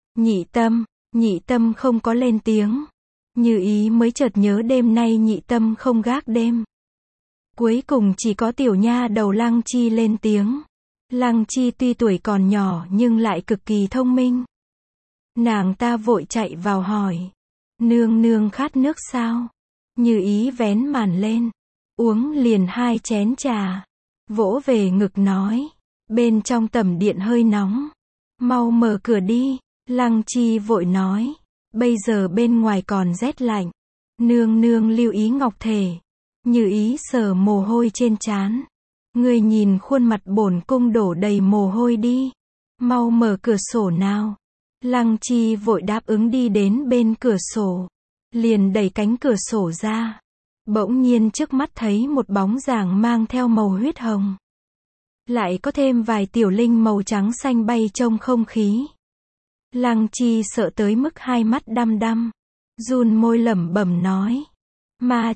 Nhị tâm không có lên tiếng. Như Ý mới chợt nhớ đêm nay nhị tâm không gác đêm. Cuối cùng chỉ có tiểu nha đầu Lăng Chi lên tiếng. Lăng Chi tuy tuổi còn nhỏ nhưng lại cực kỳ thông minh. Nàng ta vội chạy vào hỏi. Nương nương khát nước sao? Như Ý vén màn lên. Uống liền 2 chén trà. Vỗ về ngực nói. Bên trong tẩm điện hơi nóng. Mau mở cửa đi. Lăng Chi vội nói. Bây giờ bên ngoài còn rét lạnh. Nương nương lưu ý ngọc thể. Như Ý sờ mồ hôi trên trán. Ngươi nhìn khuôn mặt bổn cung đổ đầy mồ hôi đi. Mau mở cửa sổ nào. Lăng Chi vội đáp ứng đi đến bên cửa sổ. Liền đẩy cánh cửa sổ ra. Bỗng nhiên trước mắt thấy một bóng dáng mang theo màu huyết hồng. Lại có thêm vài tiểu linh màu trắng xanh bay trong không khí. Lăng Chi sợ tới mức hai mắt đăm đăm. Run môi lẩm bẩm nói. Ma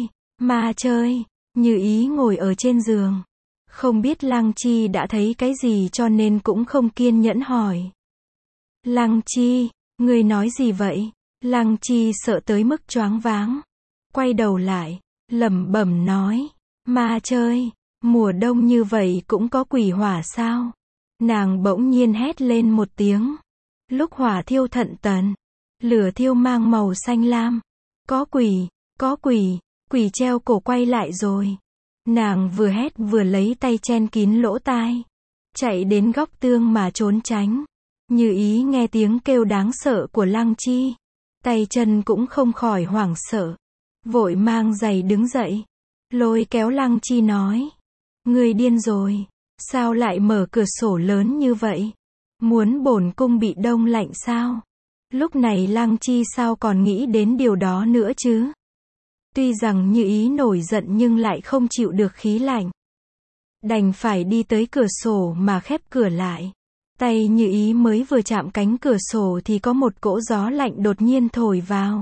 chơi. Như Ý ngồi ở trên giường. Không biết Lăng Chi đã thấy cái gì cho nên cũng không kiên nhẫn hỏi. Lăng Chi, ngươi nói gì vậy? Lăng Chi sợ tới mức choáng váng. Quay đầu lại, lẩm bẩm nói. Ma chơi, mùa đông như vậy cũng có quỷ hỏa sao? Nàng bỗng nhiên hét lên một tiếng. Lúc hỏa thiêu thận tần, lửa thiêu mang màu xanh lam. Có quỷ treo cổ quay lại rồi. Nàng vừa hét vừa lấy tay chen kín lỗ tai. Chạy đến góc tường mà trốn tránh. Như Ý nghe tiếng kêu đáng sợ của Lăng Chi. Tay chân cũng không khỏi hoảng sợ. Vội mang giày đứng dậy. Lôi kéo Lăng Chi nói. Ngươi điên rồi. Sao lại mở cửa sổ lớn như vậy? Muốn bổn cung bị đông lạnh sao? Lúc này Lăng Chi sao còn nghĩ đến điều đó nữa chứ? Tuy rằng Như Ý nổi giận nhưng lại không chịu được khí lạnh. Đành phải đi tới cửa sổ mà khép cửa lại. Tay Như Ý mới vừa chạm cánh cửa sổ thì có một cỗ gió lạnh đột nhiên thổi vào.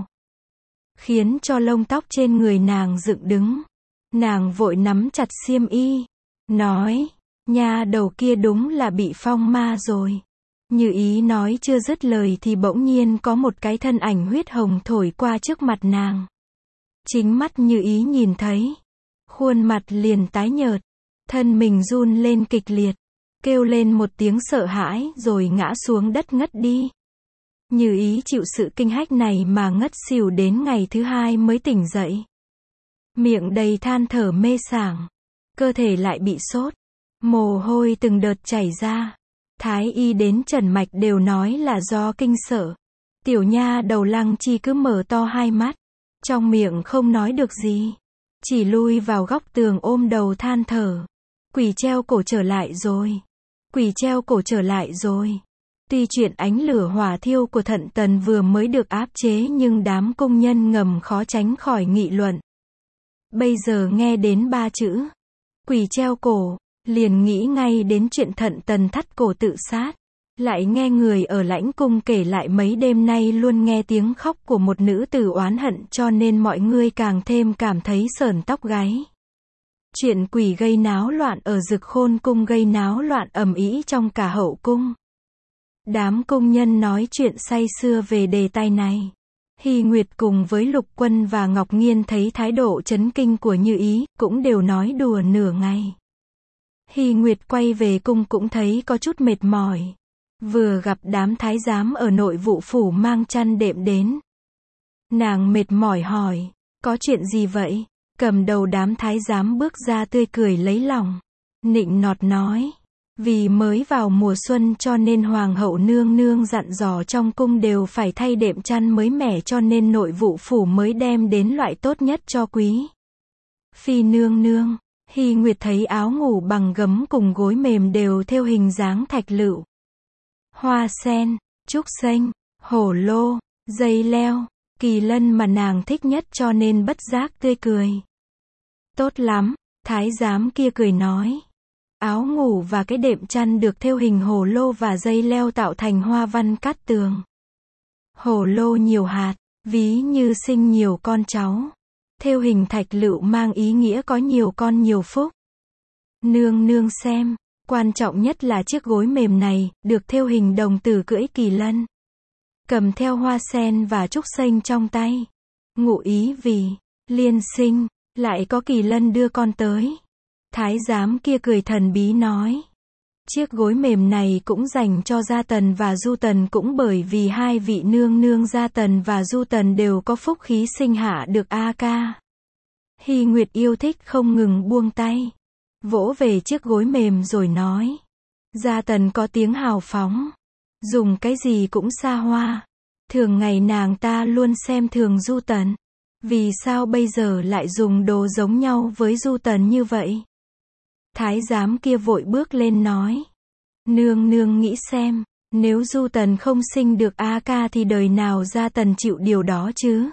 Khiến cho lông tóc trên người nàng dựng đứng. Nàng vội nắm chặt xiêm y. Nói, nha đầu kia đúng là bị phong ma rồi. Như Ý nói chưa dứt lời thì bỗng nhiên có một cái thân ảnh huyết hồng thổi qua trước mặt nàng. Chính mắt Như Ý nhìn thấy. Khuôn mặt liền tái nhợt. Thân mình run lên kịch liệt. Kêu lên một tiếng sợ hãi rồi ngã xuống đất ngất đi. Như Ý chịu sự kinh hách này mà ngất xỉu đến ngày thứ hai mới tỉnh dậy. Miệng đầy than thở mê sảng. Cơ thể lại bị sốt. Mồ hôi từng đợt chảy ra. Thái y đến trần mạch đều nói là do kinh sợ. Tiểu nha đầu Lăng Chi cứ mở to hai mắt. Trong miệng không nói được gì. Chỉ lui vào góc tường ôm đầu than thở. Quỷ treo cổ trở lại rồi. Quỷ treo cổ trở lại rồi. Tuy chuyện ánh lửa hỏa thiêu của Thận Tần vừa mới được áp chế nhưng đám công nhân ngầm khó tránh khỏi nghị luận. Bây giờ nghe đến ba chữ quỷ treo cổ, liền nghĩ ngay đến chuyện Thận Tần thắt cổ tự sát. Lại nghe người ở lãnh cung kể lại mấy đêm nay luôn nghe tiếng khóc của một nữ tử oán hận cho nên mọi người càng thêm cảm thấy sởn tóc gáy. Chuyện quỷ gây náo loạn ở Dực Khôn cung gây náo loạn ầm ĩ trong cả hậu cung. Đám công nhân nói chuyện say sưa về đề tài này. Hy Nguyệt cùng với Lục Quân và Ngọc Nghiên thấy thái độ chấn kinh của Như Ý, cũng đều nói đùa nửa ngày. Hy Nguyệt quay về cung cũng thấy có chút mệt mỏi. Vừa gặp đám thái giám ở nội vụ phủ mang chăn đệm đến. Nàng mệt mỏi hỏi, có chuyện gì vậy? Cầm đầu đám thái giám bước ra tươi cười lấy lòng. Nịnh nọt nói, vì mới vào mùa xuân cho nên hoàng hậu nương nương dặn dò trong cung đều phải thay đệm chăn mới mẻ cho nên nội vụ phủ mới đem đến loại tốt nhất cho quý phi nương nương. Hy Nguyệt thấy áo ngủ bằng gấm cùng gối mềm đều thêu hình dáng thạch lựu, hoa sen, trúc xanh, hổ lô, dây leo, kỳ lân mà nàng thích nhất cho nên bất giác tươi cười. Tốt lắm, thái giám kia cười nói. Áo ngủ và cái đệm chăn được thêu hình hổ lô và dây leo tạo thành hoa văn cát tường. Hổ lô nhiều hạt, ví như sinh nhiều con cháu. Thêu hình thạch lựu mang ý nghĩa có nhiều con nhiều phúc. Nương nương xem, quan trọng nhất là chiếc gối mềm này, được thêu hình đồng tử cưỡi kỳ lân. Cầm theo hoa sen và trúc xanh trong tay. Ngụ ý vì, liên sinh, lại có kỳ lân đưa con tới. Thái giám kia cười thần bí nói. Chiếc gối mềm này cũng dành cho Gia Tần và Du Tần cũng bởi vì hai vị nương nương Gia Tần và Du Tần đều có phúc khí sinh hạ được A Ca. Hy Nguyệt yêu thích không ngừng buông tay. Vỗ về chiếc gối mềm rồi nói. Gia Tần có tiếng hào phóng. Dùng cái gì cũng xa hoa. Thường ngày nàng ta luôn xem thường Du Tần. Vì sao bây giờ lại dùng đồ giống nhau với Du Tần như vậy? Thái giám kia vội bước lên nói. Nương nương nghĩ xem, nếu Du Tần không sinh được A Ca thì đời nào Gia Tần chịu điều đó chứ?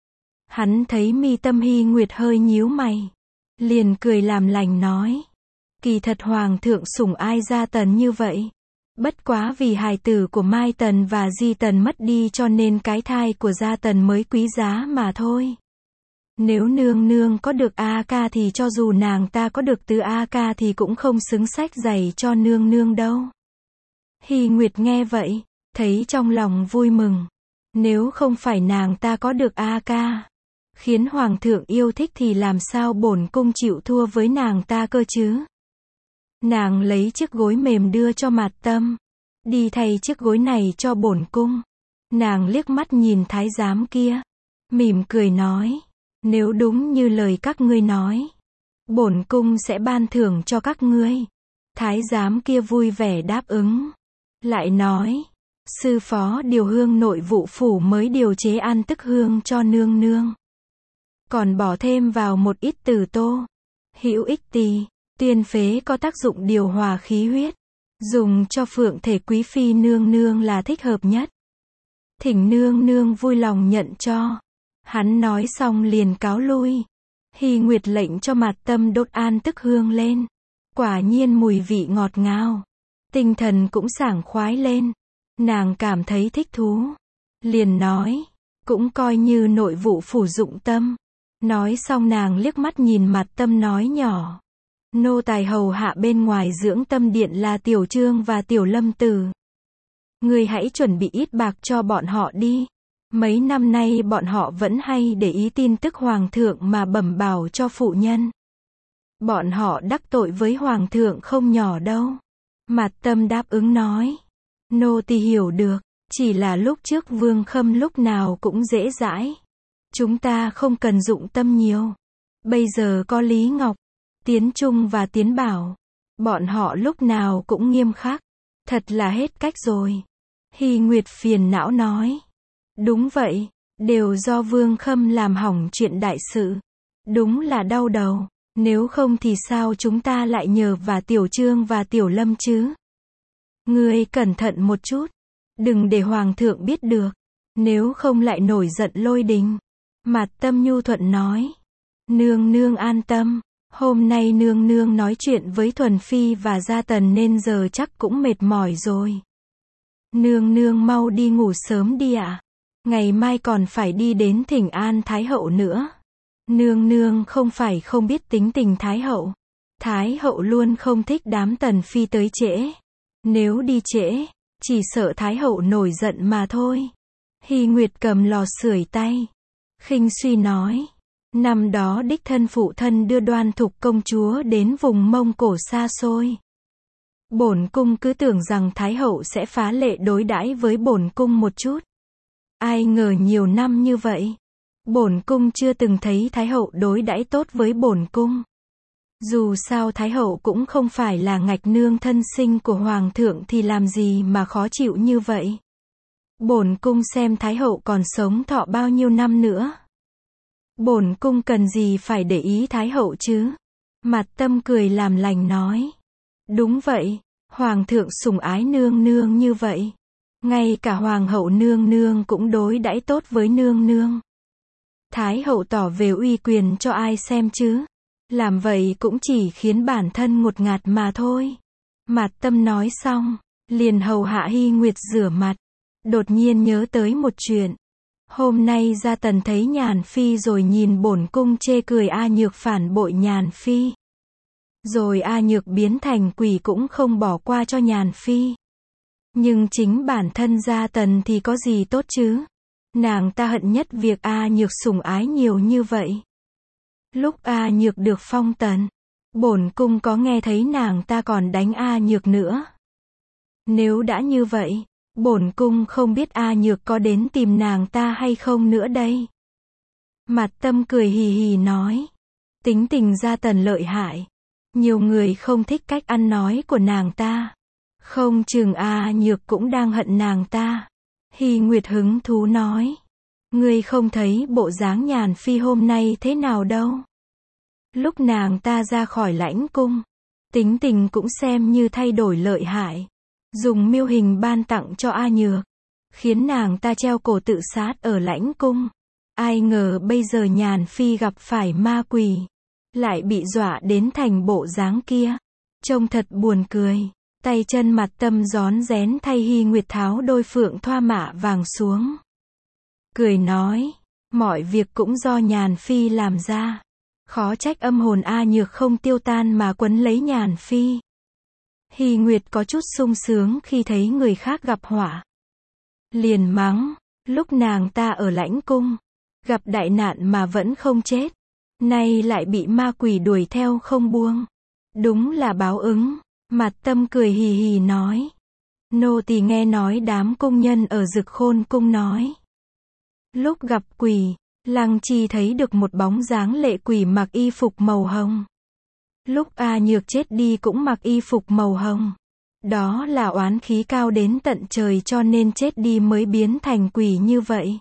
Hắn thấy mi tâm Hy Nguyệt hơi nhíu mày. Liền cười làm lành nói. Kỳ thật hoàng thượng sủng ai Gia Tần như vậy? Bất quá vì hài tử của Mai Tần và Di Tần mất đi cho nên cái thai của Gia Tần mới quý giá mà thôi. Nếu nương nương có được A Ca thì cho dù nàng ta có được tứ A Ca thì cũng không xứng sách giày cho nương nương đâu. Hy Nguyệt nghe vậy, thấy trong lòng vui mừng. Nếu không phải nàng ta có được A Ca, khiến hoàng thượng yêu thích thì làm sao bổn cung chịu thua với nàng ta cơ chứ? Nàng lấy chiếc gối mềm đưa cho Mạt Tâm. Đi thay chiếc gối này cho bổn cung. Nàng liếc mắt nhìn thái giám kia. Mỉm cười nói. Nếu đúng như lời các ngươi nói, bổn cung sẽ ban thưởng cho các ngươi. Thái giám kia vui vẻ đáp ứng. Lại nói. Sư phó điều hương nội vụ phủ mới điều chế ăn tức hương cho nương nương. Còn bỏ thêm vào một ít tử tô. Hữu ích tỳ. Tiên phế có tác dụng điều hòa khí huyết. Dùng cho phượng thể quý phi nương nương là thích hợp nhất. thỉnh nương nương vui lòng nhận cho. Hắn nói xong liền cáo lui. Hy Nguyệt lệnh cho Mạt Tâm đốt an tức hương lên. Quả nhiên mùi vị ngọt ngào. Tinh thần cũng sảng khoái lên. Nàng cảm thấy thích thú. Liền nói, cũng coi như nội vụ phủ dụng tâm. Nói xong nàng liếc mắt nhìn Mạt Tâm nói nhỏ. Nô tài hầu hạ bên ngoài dưỡng tâm điện là Tiểu Trương và Tiểu Lâm Tử. Ngươi hãy chuẩn bị ít bạc cho bọn họ đi. Mấy năm nay bọn họ vẫn hay để ý tin tức hoàng thượng mà bẩm bảo cho phụ nhân. Bọn họ đắc tội với hoàng thượng không nhỏ đâu. Mạt Tâm đáp ứng nói. Nô tỳ hiểu được, chỉ là lúc trước Vương Khâm lúc nào cũng dễ dãi. Chúng ta không cần dụng tâm nhiều. Bây giờ có Lý Ngọc, Tiến Trung và Tiến Bảo. Bọn họ lúc nào cũng nghiêm khắc. Thật là hết cách rồi. Hy Nguyệt phiền não nói. Đúng vậy, đều do Vương Khâm làm hỏng chuyện đại sự. Đúng là đau đầu. Nếu không thì sao chúng ta lại nhờ và Tiểu Trương và Tiểu Lâm chứ? Ngươi cẩn thận một chút. Đừng để hoàng thượng biết được. Nếu không lại nổi giận lôi đình. Mạt Tâm nhu thuận nói. Nương nương an tâm. Hôm nay nương nương nói chuyện với Thuần Phi và Gia Tần nên giờ chắc cũng mệt mỏi rồi. Nương nương mau đi ngủ sớm đi ạ. Ngày mai còn phải đi đến thỉnh an Thái Hậu nữa. Nương nương không phải không biết tính tình Thái Hậu. Thái Hậu luôn không thích đám Tần Phi tới trễ. Nếu đi trễ, chỉ sợ Thái Hậu nổi giận mà thôi. Hy Nguyệt cầm lò sưởi tay. Khinh suy nói. Năm đó đích thân phụ thân đưa Đoan Thục công chúa đến vùng Mông Cổ xa xôi. Bổn cung cứ tưởng rằng Thái Hậu sẽ phá lệ đối đãi với bổn cung một chút. Ai ngờ nhiều năm như vậy, bổn cung chưa từng thấy Thái Hậu đối đãi tốt với bổn cung. Dù sao Thái Hậu cũng không phải là ngạch nương thân sinh của Hoàng thượng thì làm gì mà khó chịu như vậy. Bổn cung xem Thái Hậu còn sống thọ bao nhiêu năm nữa. Bổn cung cần gì phải để ý Thái Hậu chứ? Mạt Tâm cười làm lành nói. Đúng vậy, Hoàng thượng sủng ái nương nương như vậy. Ngay cả Hoàng hậu nương nương cũng đối đãi tốt với nương nương. Thái Hậu tỏ về uy quyền cho ai xem chứ? Làm vậy cũng chỉ khiến bản thân ngột ngạt mà thôi. Mạt Tâm nói xong, liền hầu hạ Hy Nguyệt rửa mặt. Đột nhiên nhớ tới một chuyện. Hôm nay Gia Tần thấy Nhàn Phi rồi nhìn bổn cung chê cười A Nhược phản bội Nhàn Phi. Rồi A Nhược biến thành quỷ cũng không bỏ qua cho Nhàn Phi. Nhưng chính bản thân Gia Tần thì có gì tốt chứ? Nàng ta hận nhất việc A Nhược sủng ái nhiều như vậy. Lúc A Nhược được phong tần, bổn cung có nghe thấy nàng ta còn đánh A Nhược nữa. Nếu đã như vậy, bổn cung không biết A Nhược có đến tìm nàng ta hay không nữa đây. Mạt Tâm cười hì hì nói. Tính tình Gia Tần lợi hại. Nhiều người không thích cách ăn nói của nàng ta. Không chừng A Nhược cũng đang hận nàng ta. Hy Nguyệt hứng thú nói. Ngươi không thấy bộ dáng Nhàn Phi hôm nay thế nào đâu. Lúc nàng ta ra khỏi lãnh cung, tính tình cũng xem như thay đổi lợi hại. Dùng miêu hình ban tặng cho A Nhược, khiến nàng ta treo cổ tự sát ở lãnh cung. Ai ngờ bây giờ Nhàn Phi gặp phải ma quỷ, lại bị dọa đến thành bộ dáng kia. Trông thật buồn cười. Tay chân Mạt Tâm rón rén thay Hy Nguyệt tháo đôi phượng thoa mạ vàng xuống. Cười nói, mọi việc cũng do Nhàn Phi làm ra. Khó trách âm hồn A Nhược không tiêu tan mà quấn lấy Nhàn Phi. Hy Nguyệt có chút sung sướng khi thấy người khác gặp họa. Liền mắng, lúc nàng ta ở lãnh cung, gặp đại nạn mà vẫn không chết. Nay lại bị ma quỷ đuổi theo không buông. Đúng là báo ứng. Mạt Tâm cười hì hì nói. Nô tỳ nghe nói đám cung nhân ở Dực Khôn cung nói. Lúc gặp quỷ, Lăng Chi thấy được một bóng dáng lệ quỷ mặc y phục màu hồng. Lúc A Nhược chết đi cũng mặc y phục màu hồng. Đó là oán khí cao đến tận trời cho nên chết đi mới biến thành quỷ như vậy.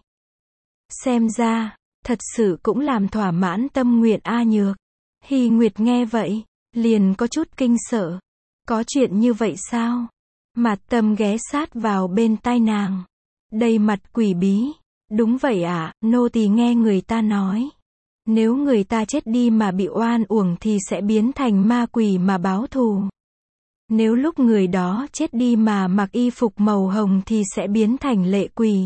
Xem ra, thật sự cũng làm thỏa mãn tâm nguyện A Nhược. Hy Nguyệt nghe vậy, liền có chút kinh sợ. Có chuyện như vậy sao? Mạt Tâm ghé sát vào bên tai nàng. đầy mặt quỷ bí. Đúng vậy ạ, nô tỳ nghe người ta nói. Nếu người ta chết đi mà bị oan uổng thì sẽ biến thành ma quỷ mà báo thù. Nếu lúc người đó chết đi mà mặc y phục màu hồng thì sẽ biến thành lệ quỷ.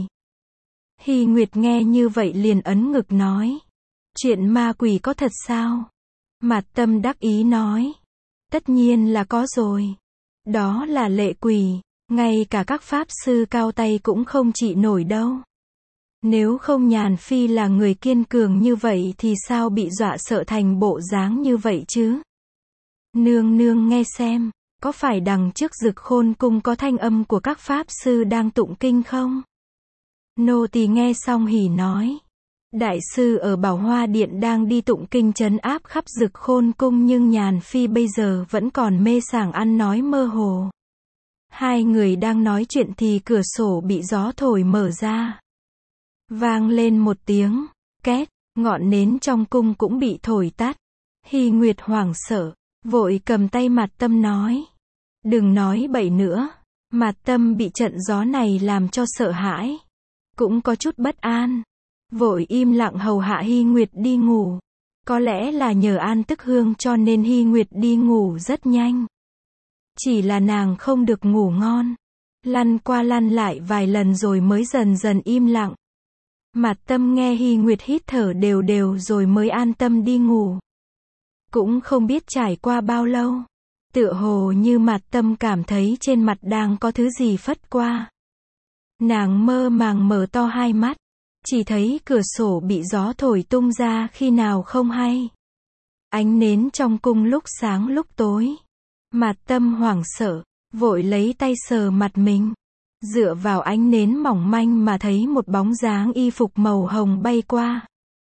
Hy Nguyệt nghe như vậy liền ấn ngực nói. Chuyện ma quỷ có thật sao? Mạt Tâm đắc ý nói. Tất nhiên là có rồi. Đó là lệ quỷ, ngay cả các pháp sư cao tay cũng không trị nổi đâu. Nếu không Nhàn Phi là người kiên cường như vậy thì sao bị dọa sợ thành bộ dáng như vậy chứ? Nương nương nghe xem, có phải đằng trước Dực Khôn cung có thanh âm của các pháp sư đang tụng kinh không? Nô tỳ nghe xong hỉ nói. Đại sư ở Bảo Hoa Điện đang đi tụng kinh trấn áp khắp Dực Khôn cung nhưng Nhàn Phi bây giờ vẫn còn mê sảng ăn nói mơ hồ. Hai người đang nói chuyện thì cửa sổ bị gió thổi mở ra. Vang lên một tiếng, két, ngọn nến trong cung cũng bị thổi tắt. Hy Nguyệt hoảng sợ, vội cầm tay Mạt Tâm nói. Đừng nói bậy nữa. Mạt Tâm bị trận gió này làm cho sợ hãi. Cũng có chút bất an. Vội im lặng hầu hạ Hy Nguyệt đi ngủ. Có lẽ là nhờ an tức hương cho nên Hy Nguyệt đi ngủ rất nhanh. Chỉ là nàng không được ngủ ngon. Lăn qua lăn lại vài lần rồi mới dần dần im lặng. Mạt Tâm nghe Hy Nguyệt hít thở đều đều rồi mới an tâm đi ngủ. Cũng không biết trải qua bao lâu. Tựa hồ như Mạt Tâm cảm thấy trên mặt đang có thứ gì phất qua. Nàng mơ màng mở to hai mắt. Chỉ thấy cửa sổ bị gió thổi tung ra khi nào không hay. Ánh nến trong cung lúc sáng lúc tối. Mạt Tâm hoảng sợ, vội lấy tay sờ mặt mình. Dựa vào ánh nến mỏng manh mà thấy một bóng dáng y phục màu hồng bay qua.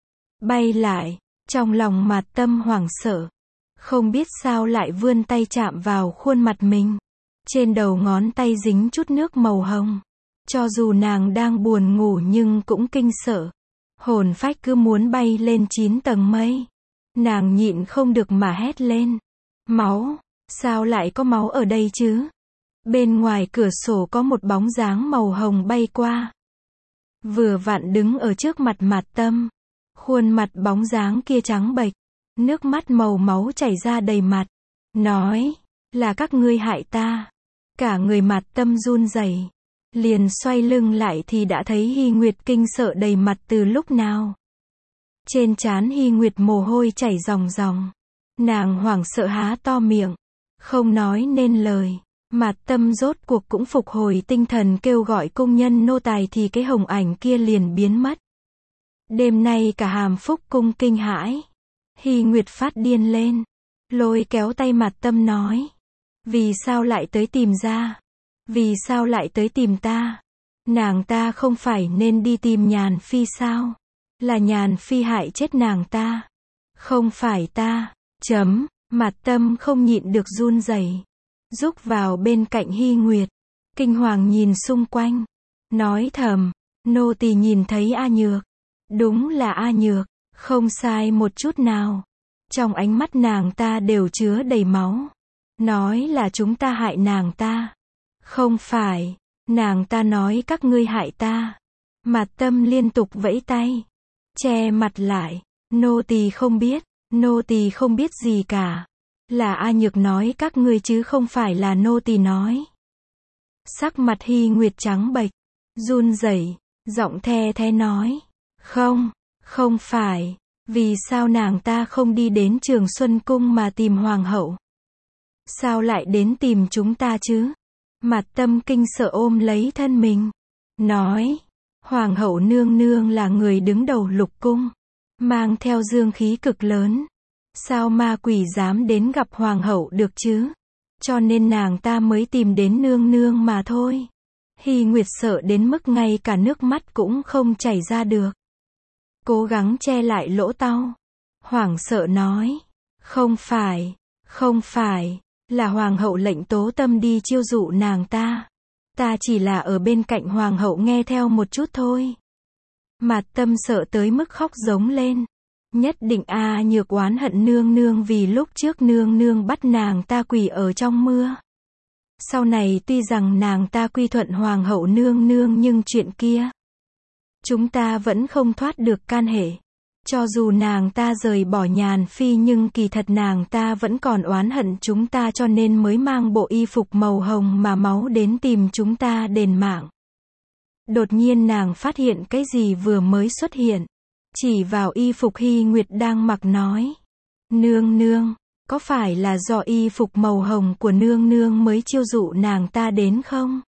Bay lại, trong lòng Mạt Tâm hoảng sợ. Không biết sao lại vươn tay chạm vào khuôn mặt mình. Trên đầu ngón tay dính chút nước màu hồng. Cho dù nàng đang buồn ngủ nhưng cũng kinh sợ. Hồn phách cứ muốn bay lên 9 tầng mây. Nàng nhịn không được mà hét lên. Máu, sao lại có máu ở đây chứ? Bên ngoài cửa sổ có một bóng dáng màu hồng bay qua. Vừa vặn đứng ở trước mặt Mạt Tâm. Khuôn mặt bóng dáng kia trắng bệch. Nước mắt màu máu chảy ra đầy mặt. Nói, là các ngươi hại ta. Cả người Mạt Tâm run rẩy. Liền xoay lưng lại thì đã thấy Hy Nguyệt kinh sợ đầy mặt từ lúc nào. Trên trán Hy Nguyệt mồ hôi chảy ròng ròng. Nàng hoảng sợ há to miệng. Không nói nên lời. Mạt Tâm rốt cuộc cũng phục hồi tinh thần kêu gọi công nhân nô tài thì cái hồng ảnh kia liền biến mất. Đêm nay cả Hàm Phúc cung kinh hãi. Hy Nguyệt phát điên lên. Lôi kéo tay Mạt Tâm nói. Vì sao lại tới tìm ra? Vì sao lại tới tìm ta? Nàng ta không phải nên đi tìm Nhàn Phi sao? Là Nhàn Phi hại chết nàng ta. Không phải ta. Mạt Tâm không nhịn được run rẩy. Rúc vào bên cạnh Hy Nguyệt. Kinh hoàng nhìn xung quanh. Nói thầm. Nô tỳ nhìn thấy A Nhược. Đúng là A Nhược. Không sai một chút nào. Trong ánh mắt nàng ta đều chứa đầy máu. Nói là chúng ta hại nàng ta. Không phải. Nàng ta nói các ngươi hại ta. Mạt Tâm liên tục vẫy tay. Che mặt lại. Nô tỳ không biết. Nô tỳ không biết gì cả. Là A Nhược nói các ngươi chứ không phải là nô tỳ nói. Sắc mặt Hy Nguyệt trắng bệch. Run rẩy. Giọng the thế nói. Không phải. Vì sao nàng ta không đi đến Trường Xuân Cung mà tìm Hoàng hậu? Sao lại đến tìm chúng ta chứ? Mạt Tâm kinh sợ ôm lấy thân mình. Nói. Hoàng hậu nương nương là người đứng đầu lục cung. Mang theo dương khí cực lớn. Sao ma quỷ dám đến gặp Hoàng hậu được chứ? Cho nên nàng ta mới tìm đến nương nương mà thôi. Hy Nguyệt sợ đến mức ngay cả nước mắt cũng không chảy ra được. Cố gắng che lại lỗ tai. Hoảng sợ nói. Không phải. Là Hoàng hậu lệnh Tố Tâm đi chiêu dụ nàng ta. Ta chỉ là ở bên cạnh Hoàng hậu nghe theo một chút thôi. Mạt Tâm sợ tới mức khóc giống lên. Nhất định A Nhược oán hận nương nương vì lúc trước nương nương bắt nàng ta quỳ ở trong mưa. Sau này tuy rằng nàng ta quy thuận hoàng hậu nương nương nhưng chuyện kia, chúng ta vẫn không thoát được can hệ. Cho dù nàng ta rời bỏ Nhàn Phi nhưng kỳ thật nàng ta vẫn còn oán hận chúng ta cho nên mới mang bộ y phục màu hồng mà máu đến tìm chúng ta đền mạng. Đột nhiên nàng phát hiện cái gì vừa mới xuất hiện. Chỉ vào y phục Hy Nguyệt đang mặc nói. Nương nương, có phải là do y phục màu hồng của nương nương mới chiêu dụ nàng ta đến không?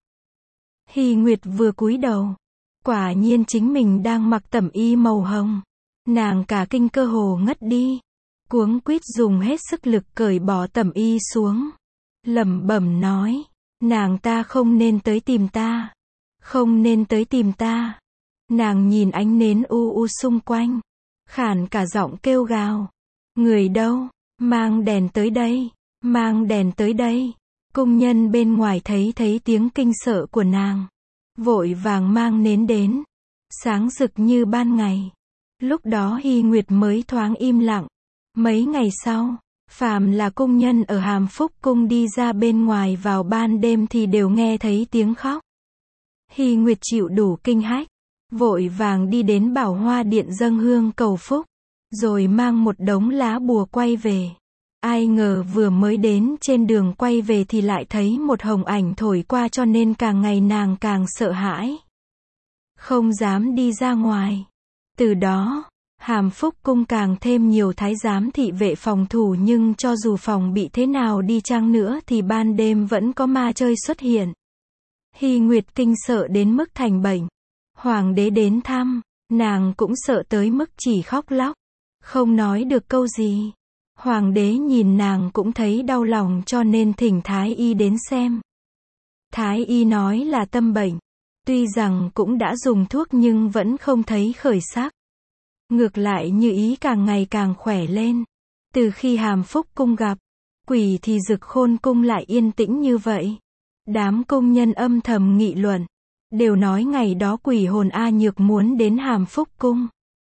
Hy Nguyệt vừa cúi đầu. Quả nhiên chính mình đang mặc tẩm y màu hồng. Nàng cả kinh cơ hồ ngất đi. Cuống quýt dùng hết sức lực cởi bỏ tẩm y xuống. Lẩm bẩm nói. Nàng ta không nên tới tìm ta. Không nên tới tìm ta. Nàng nhìn ánh nến u u xung quanh. Khản cả giọng kêu gào. Người đâu? Mang đèn tới đây. Mang đèn tới đây. Cung nhân bên ngoài thấy tiếng kinh sợ của nàng. Vội vàng mang nến đến. Sáng rực như ban ngày. Lúc đó Hy Nguyệt mới thoáng im lặng. Mấy ngày sau, phàm là cung nhân ở Hàm Phúc cung đi ra bên ngoài vào ban đêm thì đều nghe thấy tiếng khóc. Hy Nguyệt chịu đủ kinh hách, vội vàng đi đến Bảo Hoa điện dâng hương cầu phúc, rồi mang một đống lá bùa quay về. Ai ngờ vừa mới đến trên đường quay về thì lại thấy một hồng ảnh thổi qua cho nên càng ngày nàng càng sợ hãi. Không dám đi ra ngoài. Từ đó, Hàm Phúc cung càng thêm nhiều thái giám thị vệ phòng thủ nhưng cho dù phòng bị thế nào đi chăng nữa thì ban đêm vẫn có ma chơi xuất hiện. Hy Nguyệt kinh sợ đến mức thành bệnh. Hoàng đế đến thăm, nàng cũng sợ tới mức chỉ khóc lóc, không nói được câu gì. Hoàng đế nhìn nàng cũng thấy đau lòng cho nên thỉnh Thái y đến xem. Thái y nói là tâm bệnh. Tuy rằng cũng đã dùng thuốc nhưng vẫn không thấy khởi sắc. Ngược lại Như Ý càng ngày càng khỏe lên. Từ khi Hàm Phúc cung gặp quỷ thì Dực Khôn cung lại yên tĩnh như vậy. Đám công nhân âm thầm nghị luận. Đều nói ngày đó quỷ hồn A Nhược muốn đến Hàm Phúc cung.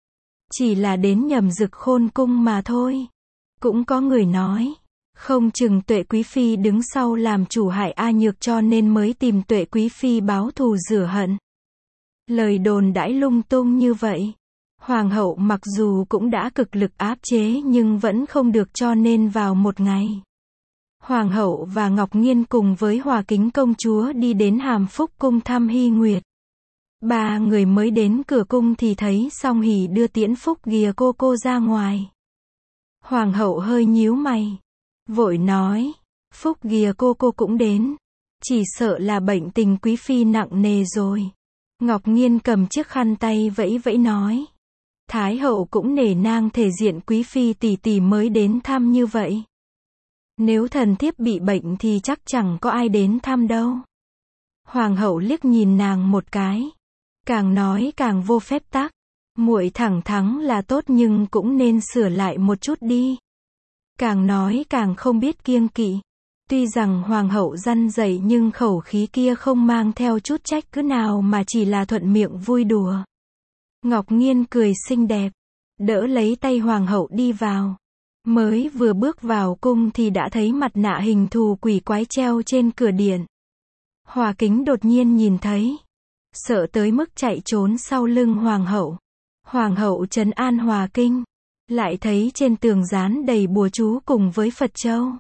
Chỉ là đến nhầm Dực Khôn cung mà thôi. Cũng có người nói. Không chừng Tuệ Quý Phi đứng sau làm chủ hại A Nhược cho nên mới tìm Tuệ Quý Phi báo thù rửa hận. Lời đồn đãi lung tung như vậy. Hoàng hậu mặc dù cũng đã cực lực áp chế nhưng vẫn không được cho nên vào một ngày. Hoàng hậu và Ngọc Nghiên cùng với Hòa Kính công chúa đi đến Hàm Phúc cung thăm Hy Nguyệt. Ba người mới đến cửa cung thì thấy Song Hỷ đưa tiễn Phúc Ghìa cô ra ngoài. Hoàng hậu hơi nhíu mày. Vội nói, Phúc Ghìa cô cũng đến. Chỉ sợ là bệnh tình Quý Phi nặng nề rồi. Ngọc Nghiên cầm chiếc khăn tay vẫy vẫy nói. Thái hậu cũng nể nang thể diện Quý Phi tỷ tỷ mới đến thăm như vậy. Nếu thần thiếp bị bệnh thì chắc chẳng có ai đến thăm đâu. Hoàng hậu liếc nhìn nàng một cái. Càng nói càng vô phép tắc. Muội thẳng thắn là tốt nhưng cũng nên sửa lại một chút đi. Càng nói càng không biết kiêng kỵ. Tuy rằng hoàng hậu răn dạy nhưng khẩu khí kia không mang theo chút trách cứ nào mà chỉ là thuận miệng vui đùa. Ngọc Nghiên cười xinh đẹp, đỡ lấy tay hoàng hậu đi vào. Mới vừa bước vào cung thì đã thấy mặt nạ hình thù quỷ quái treo trên cửa điện. Hòa Kính đột nhiên nhìn thấy, sợ tới mức chạy trốn sau lưng hoàng hậu. Hoàng hậu trấn an Hòa Kính, lại thấy trên tường dán đầy bùa chú cùng với Phật châu.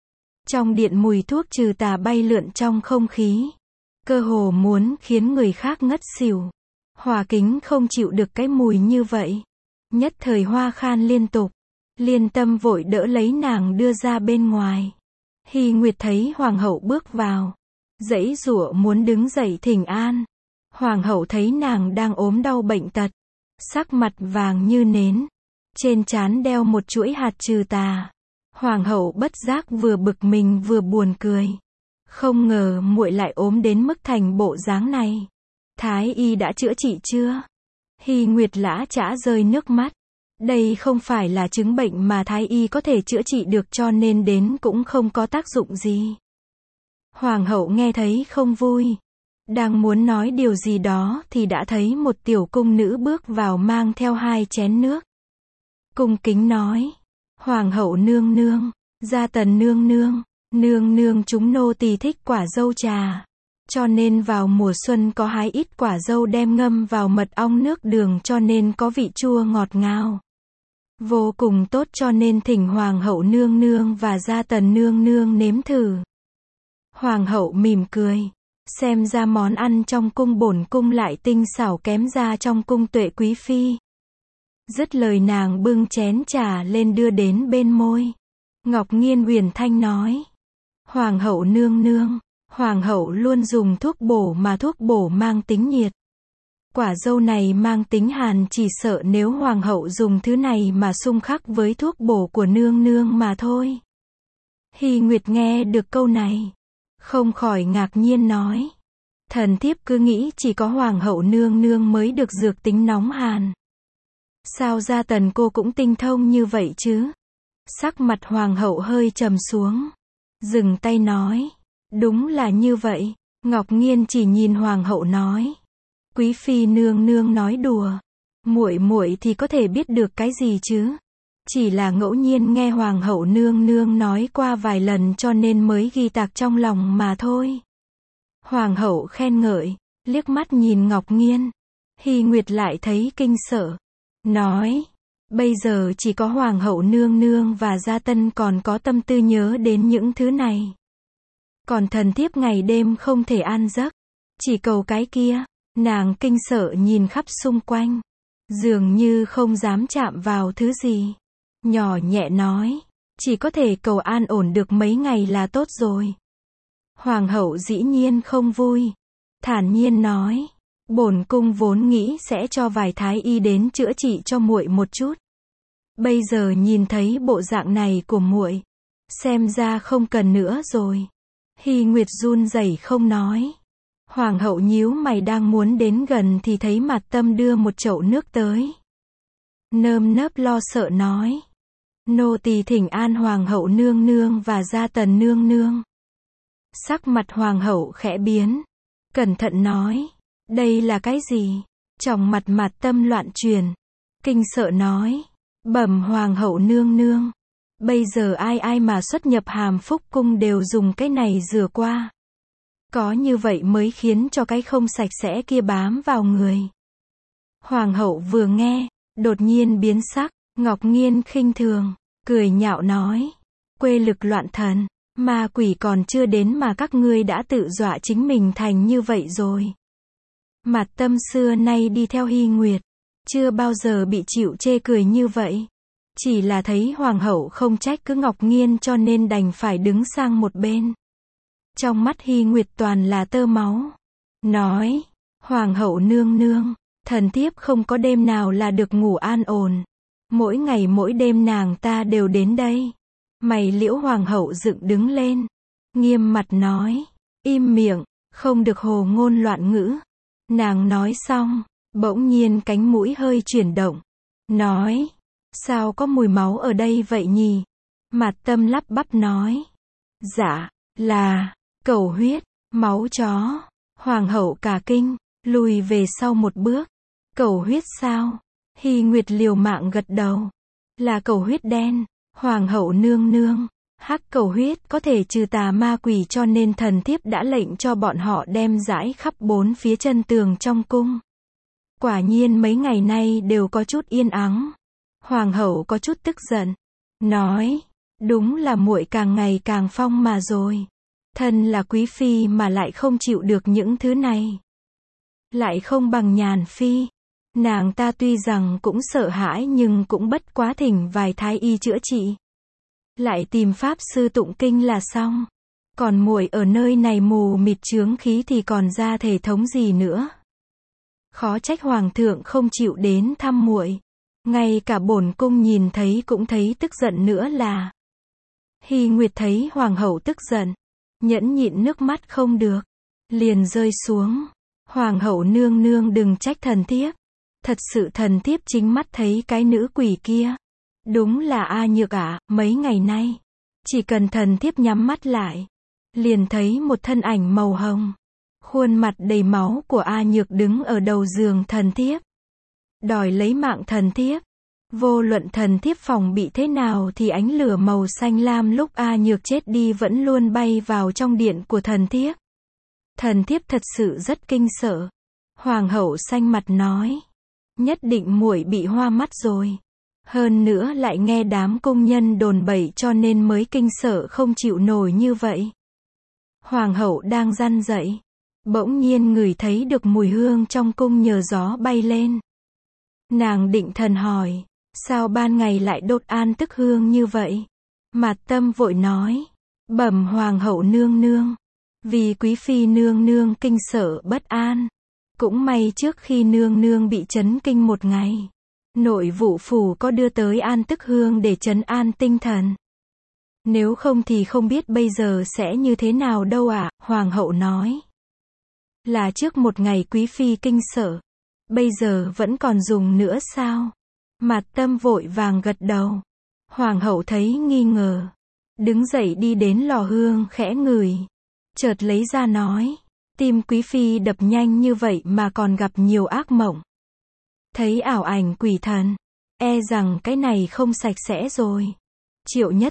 Trong điện mùi thuốc trừ tà bay lượn trong không khí, cơ hồ muốn khiến người khác ngất xỉu. Hòa Kính không chịu được cái mùi như vậy, nhất thời ho khan liên tục. Liên Tâm vội đỡ lấy nàng đưa ra bên ngoài. Hy Nguyệt thấy hoàng hậu bước vào, giãy giụa muốn đứng dậy thỉnh an. Hoàng hậu thấy nàng đang ốm đau bệnh tật, sắc mặt vàng như nến, trên trán đeo một chuỗi hạt trừ tà. Hoàng hậu bất giác vừa bực mình vừa buồn cười. Không ngờ muội lại ốm đến mức thành bộ dáng này. Thái y đã chữa trị chưa? Hy Nguyệt lã chã rơi nước mắt. Đây không phải là chứng bệnh mà thái y có thể chữa trị được cho nên đến cũng không có tác dụng gì. Hoàng hậu nghe thấy không vui. Đang muốn nói điều gì đó thì đã thấy một tiểu cung nữ bước vào mang theo 2 chén nước. Cung kính nói. Hoàng hậu nương nương, Gia Tần nương nương, Nương nương chúng nô tỳ thích quả dâu trà. Cho nên vào mùa xuân có hái ít quả dâu đem ngâm vào mật ong nước đường cho nên có vị chua ngọt ngào. Vô cùng tốt cho nên thỉnh Hoàng hậu nương nương và Gia Tần nương nương nếm thử. Hoàng hậu mỉm cười. Xem ra món ăn trong cung bổn cung lại tinh xảo kém ra trong cung Tuệ quý phi. Dứt lời nàng bưng chén trà lên đưa đến bên môi. Ngọc Nghiên huyền thanh nói. Hoàng hậu nương nương, Hoàng hậu luôn dùng thuốc bổ mà thuốc bổ mang tính nhiệt. Quả dâu này mang tính hàn, chỉ sợ nếu Hoàng hậu dùng thứ này mà xung khắc với thuốc bổ của nương nương mà thôi. Hy Nguyệt nghe được câu này, không khỏi ngạc nhiên nói. Thần thiếp cứ nghĩ chỉ có Hoàng hậu nương nương mới được dược tính nóng hàn. Sao Gia Tần cô cũng tinh thông như vậy chứ? Sắc mặt Hoàng hậu hơi trầm xuống. Dừng tay nói. Đúng là như vậy. Ngọc Nghiên chỉ nhìn Hoàng hậu nói. Quý phi nương nương nói đùa. Muội muội thì có thể biết được cái gì chứ? Chỉ là ngẫu nhiên nghe Hoàng hậu nương nương nói qua vài lần cho nên mới ghi tạc trong lòng mà thôi. Hoàng hậu khen ngợi, liếc mắt nhìn Ngọc Nghiên. Hy Nguyệt lại thấy kinh sợ. Nói, bây giờ chỉ có Hoàng hậu nương nương và Gia Tân còn có tâm tư nhớ đến những thứ này. Còn thần thiếp ngày đêm không thể an giấc. Chỉ cầu cái kia. Nàng kinh sợ nhìn khắp xung quanh. Dường như không dám chạm vào thứ gì. Nhỏ nhẹ nói. Chỉ có thể cầu an ổn được mấy ngày là tốt rồi. Hoàng hậu dĩ nhiên không vui. Thản nhiên nói. Bổn cung vốn nghĩ sẽ cho vài thái y đến chữa trị cho muội một chút. Bây giờ nhìn thấy bộ dạng này của muội, xem ra không cần nữa rồi. Hy Nguyệt run rẩy không nói. Hoàng hậu nhíu mày đang muốn đến gần thì thấy Mạt Tâm đưa một chậu nước tới. Nơm nớp lo sợ nói. Nô tỳ thỉnh an Hoàng hậu nương nương và Gia Tần nương nương. Sắc mặt Hoàng hậu khẽ biến. Cẩn thận nói. Đây là cái gì? Tròng mặt Mạt Tâm loạn chuyển. Kinh sợ nói. Bẩm Hoàng hậu nương nương. Bây giờ ai mà xuất nhập Hàm Phúc cung đều dùng cái này rửa qua. Có như vậy mới khiến cho cái không sạch sẽ kia bám vào người. Hoàng hậu vừa nghe, đột nhiên biến sắc. Ngọc Nghiên khinh thường, cười nhạo nói. Quê lực loạn thần, ma quỷ còn chưa đến mà các ngươi đã tự dọa chính mình thành như vậy rồi. Mạt Tâm xưa nay đi theo Hy Nguyệt, chưa bao giờ bị chịu chê cười như vậy. Chỉ là thấy Hoàng hậu không trách cứ Ngọc Nghiên cho nên đành phải đứng sang một bên. Trong mắt Hy Nguyệt toàn là tơ máu. Nói, Hoàng hậu nương nương, thần thiếp không có đêm nào là được ngủ an ổn. Mỗi ngày mỗi đêm nàng ta đều đến đây. Mày liễu Hoàng hậu dựng đứng lên. Nghiêm mặt nói, im miệng, không được hồ ngôn loạn ngữ. Nàng nói xong, bỗng nhiên cánh mũi hơi chuyển động. Nói, sao có mùi máu ở đây vậy nhỉ? Mạt Tâm lắp bắp nói. Dạ, là cẩu huyết, máu chó. Hoàng hậu cả kinh, lùi về sau một bước. Cẩu huyết sao? Hy Nguyệt liều mạng gật đầu. Là cẩu huyết đen. Hoàng hậu nương nương, hắc cẩu huyết có thể trừ tà ma quỷ cho nên thần thiếp đã lệnh cho bọn họ đem rải khắp bốn phía chân tường trong cung. Quả nhiên mấy ngày nay đều có chút yên ắng. Hoàng hậu có chút tức giận. Nói, đúng là muội càng ngày càng phong mà rồi. Thân là quý phi mà lại không chịu được những thứ này. Lại không bằng Nhàn phi. Nàng ta tuy rằng cũng sợ hãi nhưng cũng bất quá thỉnh vài thái y chữa trị. Lại tìm pháp sư tụng kinh là xong. Còn muội ở nơi này mù mịt chướng khí thì còn ra thể thống gì nữa. Khó trách Hoàng thượng không chịu đến thăm muội. Ngay cả bổn cung nhìn thấy cũng thấy tức giận nữa là. Hy Nguyệt thấy Hoàng hậu tức giận, nhẫn nhịn nước mắt không được, liền rơi xuống. Hoàng hậu nương nương đừng trách thần thiếp. Thật sự thần thiếp chính mắt thấy cái nữ quỷ kia. Đúng là A Nhược ạ, mấy ngày nay. Chỉ cần thần thiếp nhắm mắt lại. Liền thấy một thân ảnh màu hồng. Khuôn mặt đầy máu của A Nhược đứng ở đầu giường thần thiếp. Đòi lấy mạng thần thiếp. Vô luận thần thiếp phòng bị thế nào thì ánh lửa màu xanh lam lúc A Nhược chết đi vẫn luôn bay vào trong điện của thần thiếp. Thần thiếp thật sự rất kinh sợ. Hoàng hậu xanh mặt nói. Nhất định muội bị hoa mắt rồi. Hơn nữa lại nghe đám cung nhân đồn bậy cho nên mới kinh sợ không chịu nổi như vậy. Hoàng hậu đang răn dậy. Bỗng nhiên ngửi thấy được mùi hương trong cung nhờ gió bay lên. Nàng định thần hỏi. Sao ban ngày lại đốt an tức hương như vậy? Mạt Tâm vội nói. Bẩm hoàng hậu nương nương. Vì quý phi nương nương kinh sợ bất an. Cũng may trước khi nương nương bị chấn kinh một ngày. Nội vụ phủ có đưa tới an tức hương để trấn an tinh thần. Nếu không thì không biết bây giờ sẽ như thế nào đâu ạ, hoàng hậu nói. Là trước một ngày quý phi kinh sợ. Bây giờ vẫn còn dùng nữa sao? Mạt Tâm vội vàng gật đầu. Hoàng hậu thấy nghi ngờ. Đứng dậy đi đến lò hương khẽ ngửi. Chợt lấy ra nói. Tim quý phi đập nhanh như vậy mà còn gặp nhiều ác mộng. Thấy ảo ảnh quỷ thần. E rằng cái này không sạch sẽ rồi. Triệu Nhất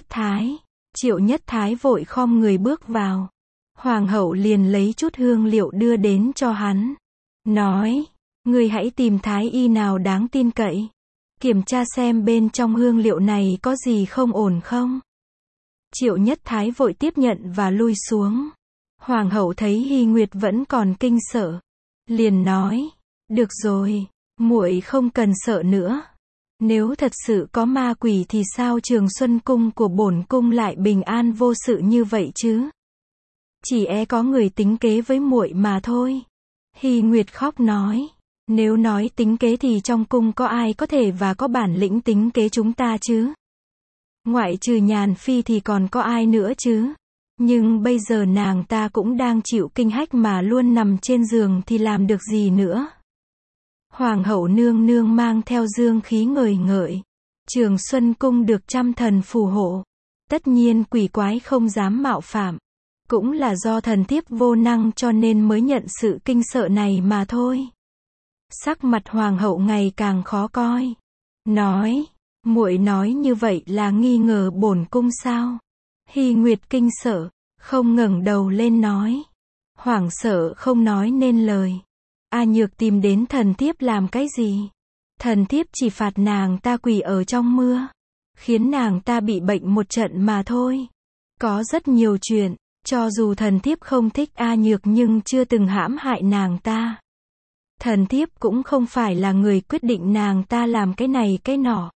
Thái vội khom người bước vào. Hoàng hậu liền lấy chút hương liệu đưa đến cho hắn. Nói. Người hãy tìm thái y nào đáng tin cậy. Kiểm tra xem bên trong hương liệu này có gì không ổn không. Triệu Nhất Thái vội tiếp nhận và lui xuống. Hoàng hậu thấy Hy Nguyệt vẫn còn kinh sợ. Liền nói. Được rồi. Muội không cần sợ nữa. Nếu thật sự có ma quỷ thì sao Trường Xuân cung của bổn cung lại bình an vô sự như vậy chứ? Chỉ e có người tính kế với muội mà thôi. Hy Nguyệt khóc nói. Nếu nói tính kế thì trong cung có ai có thể và có bản lĩnh tính kế chúng ta chứ? Ngoại trừ Nhàn Phi thì còn có ai nữa chứ? Nhưng bây giờ nàng ta cũng đang chịu kinh hách mà luôn nằm trên giường thì làm được gì nữa? Hoàng hậu nương nương mang theo dương khí ngời ngợi. Trường Xuân cung được trăm thần phù hộ. Tất nhiên quỷ quái không dám mạo phạm. Cũng là do thần thiếp vô năng cho nên mới nhận sự kinh sợ này mà thôi. Sắc mặt hoàng hậu ngày càng khó coi. Nói. Muội nói như vậy là nghi ngờ bổn cung sao? Hy Nguyệt kinh sợ. Không ngẩng đầu lên nói. Hoảng sợ không nói nên lời. A Nhược tìm đến thần thiếp làm cái gì? Thần thiếp chỉ phạt nàng ta quỳ ở trong mưa. Khiến nàng ta bị bệnh một trận mà thôi. Có rất nhiều chuyện. Cho dù thần thiếp không thích A Nhược nhưng chưa từng hãm hại nàng ta. Thần thiếp cũng không phải là người quyết định nàng ta làm cái này cái nọ.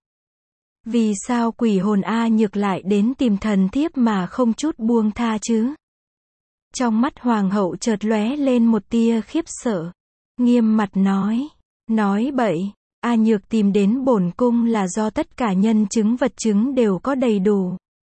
Vì sao quỷ hồn A Nhược lại đến tìm thần thiếp mà không chút buông tha chứ? Trong mắt hoàng hậu chợt lóe lên một tia khiếp sợ. Nghiêm mặt nói. Nói bậy. A Nhược tìm đến bổn cung là do tất cả nhân chứng vật chứng đều có đầy đủ.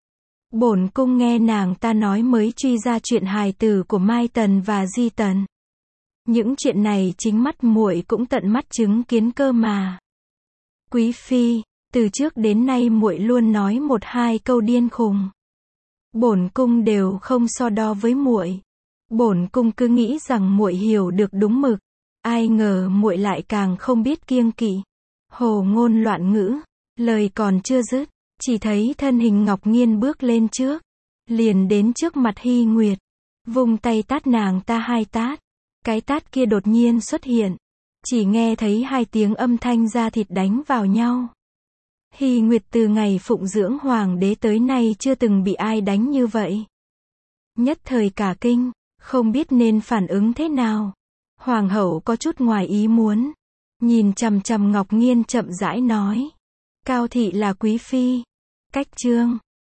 Bổn cung nghe nàng ta nói mới truy ra chuyện hài tử của Mai Tần và Di Tần. Những chuyện này chính mắt muội cũng tận mắt chứng kiến cơ mà. Quý phi, từ trước đến nay muội luôn nói một hai câu điên khùng. Bổn cung đều không so đo với muội. Bổn cung cứ nghĩ rằng muội hiểu được đúng mực. Ai ngờ muội lại càng không biết kiêng kỵ. Hồ ngôn loạn ngữ. Lời còn chưa dứt, chỉ thấy thân hình Ngọc Nghiên bước lên trước. Liền đến trước mặt Hy Nguyệt. Vung tay tát nàng ta hai tát. Cái tát kia đột nhiên xuất hiện. Chỉ nghe thấy hai tiếng âm thanh da thịt đánh vào nhau. Hy Nguyệt từ ngày phụng dưỡng hoàng đế tới nay chưa từng bị ai đánh như vậy. Nhất thời cả kinh, không biết nên phản ứng thế nào. Hoàng hậu có chút ngoài ý muốn. Nhìn chằm chằm Ngọc Nghiên chậm rãi nói. Cao thị là quý phi. Cách chương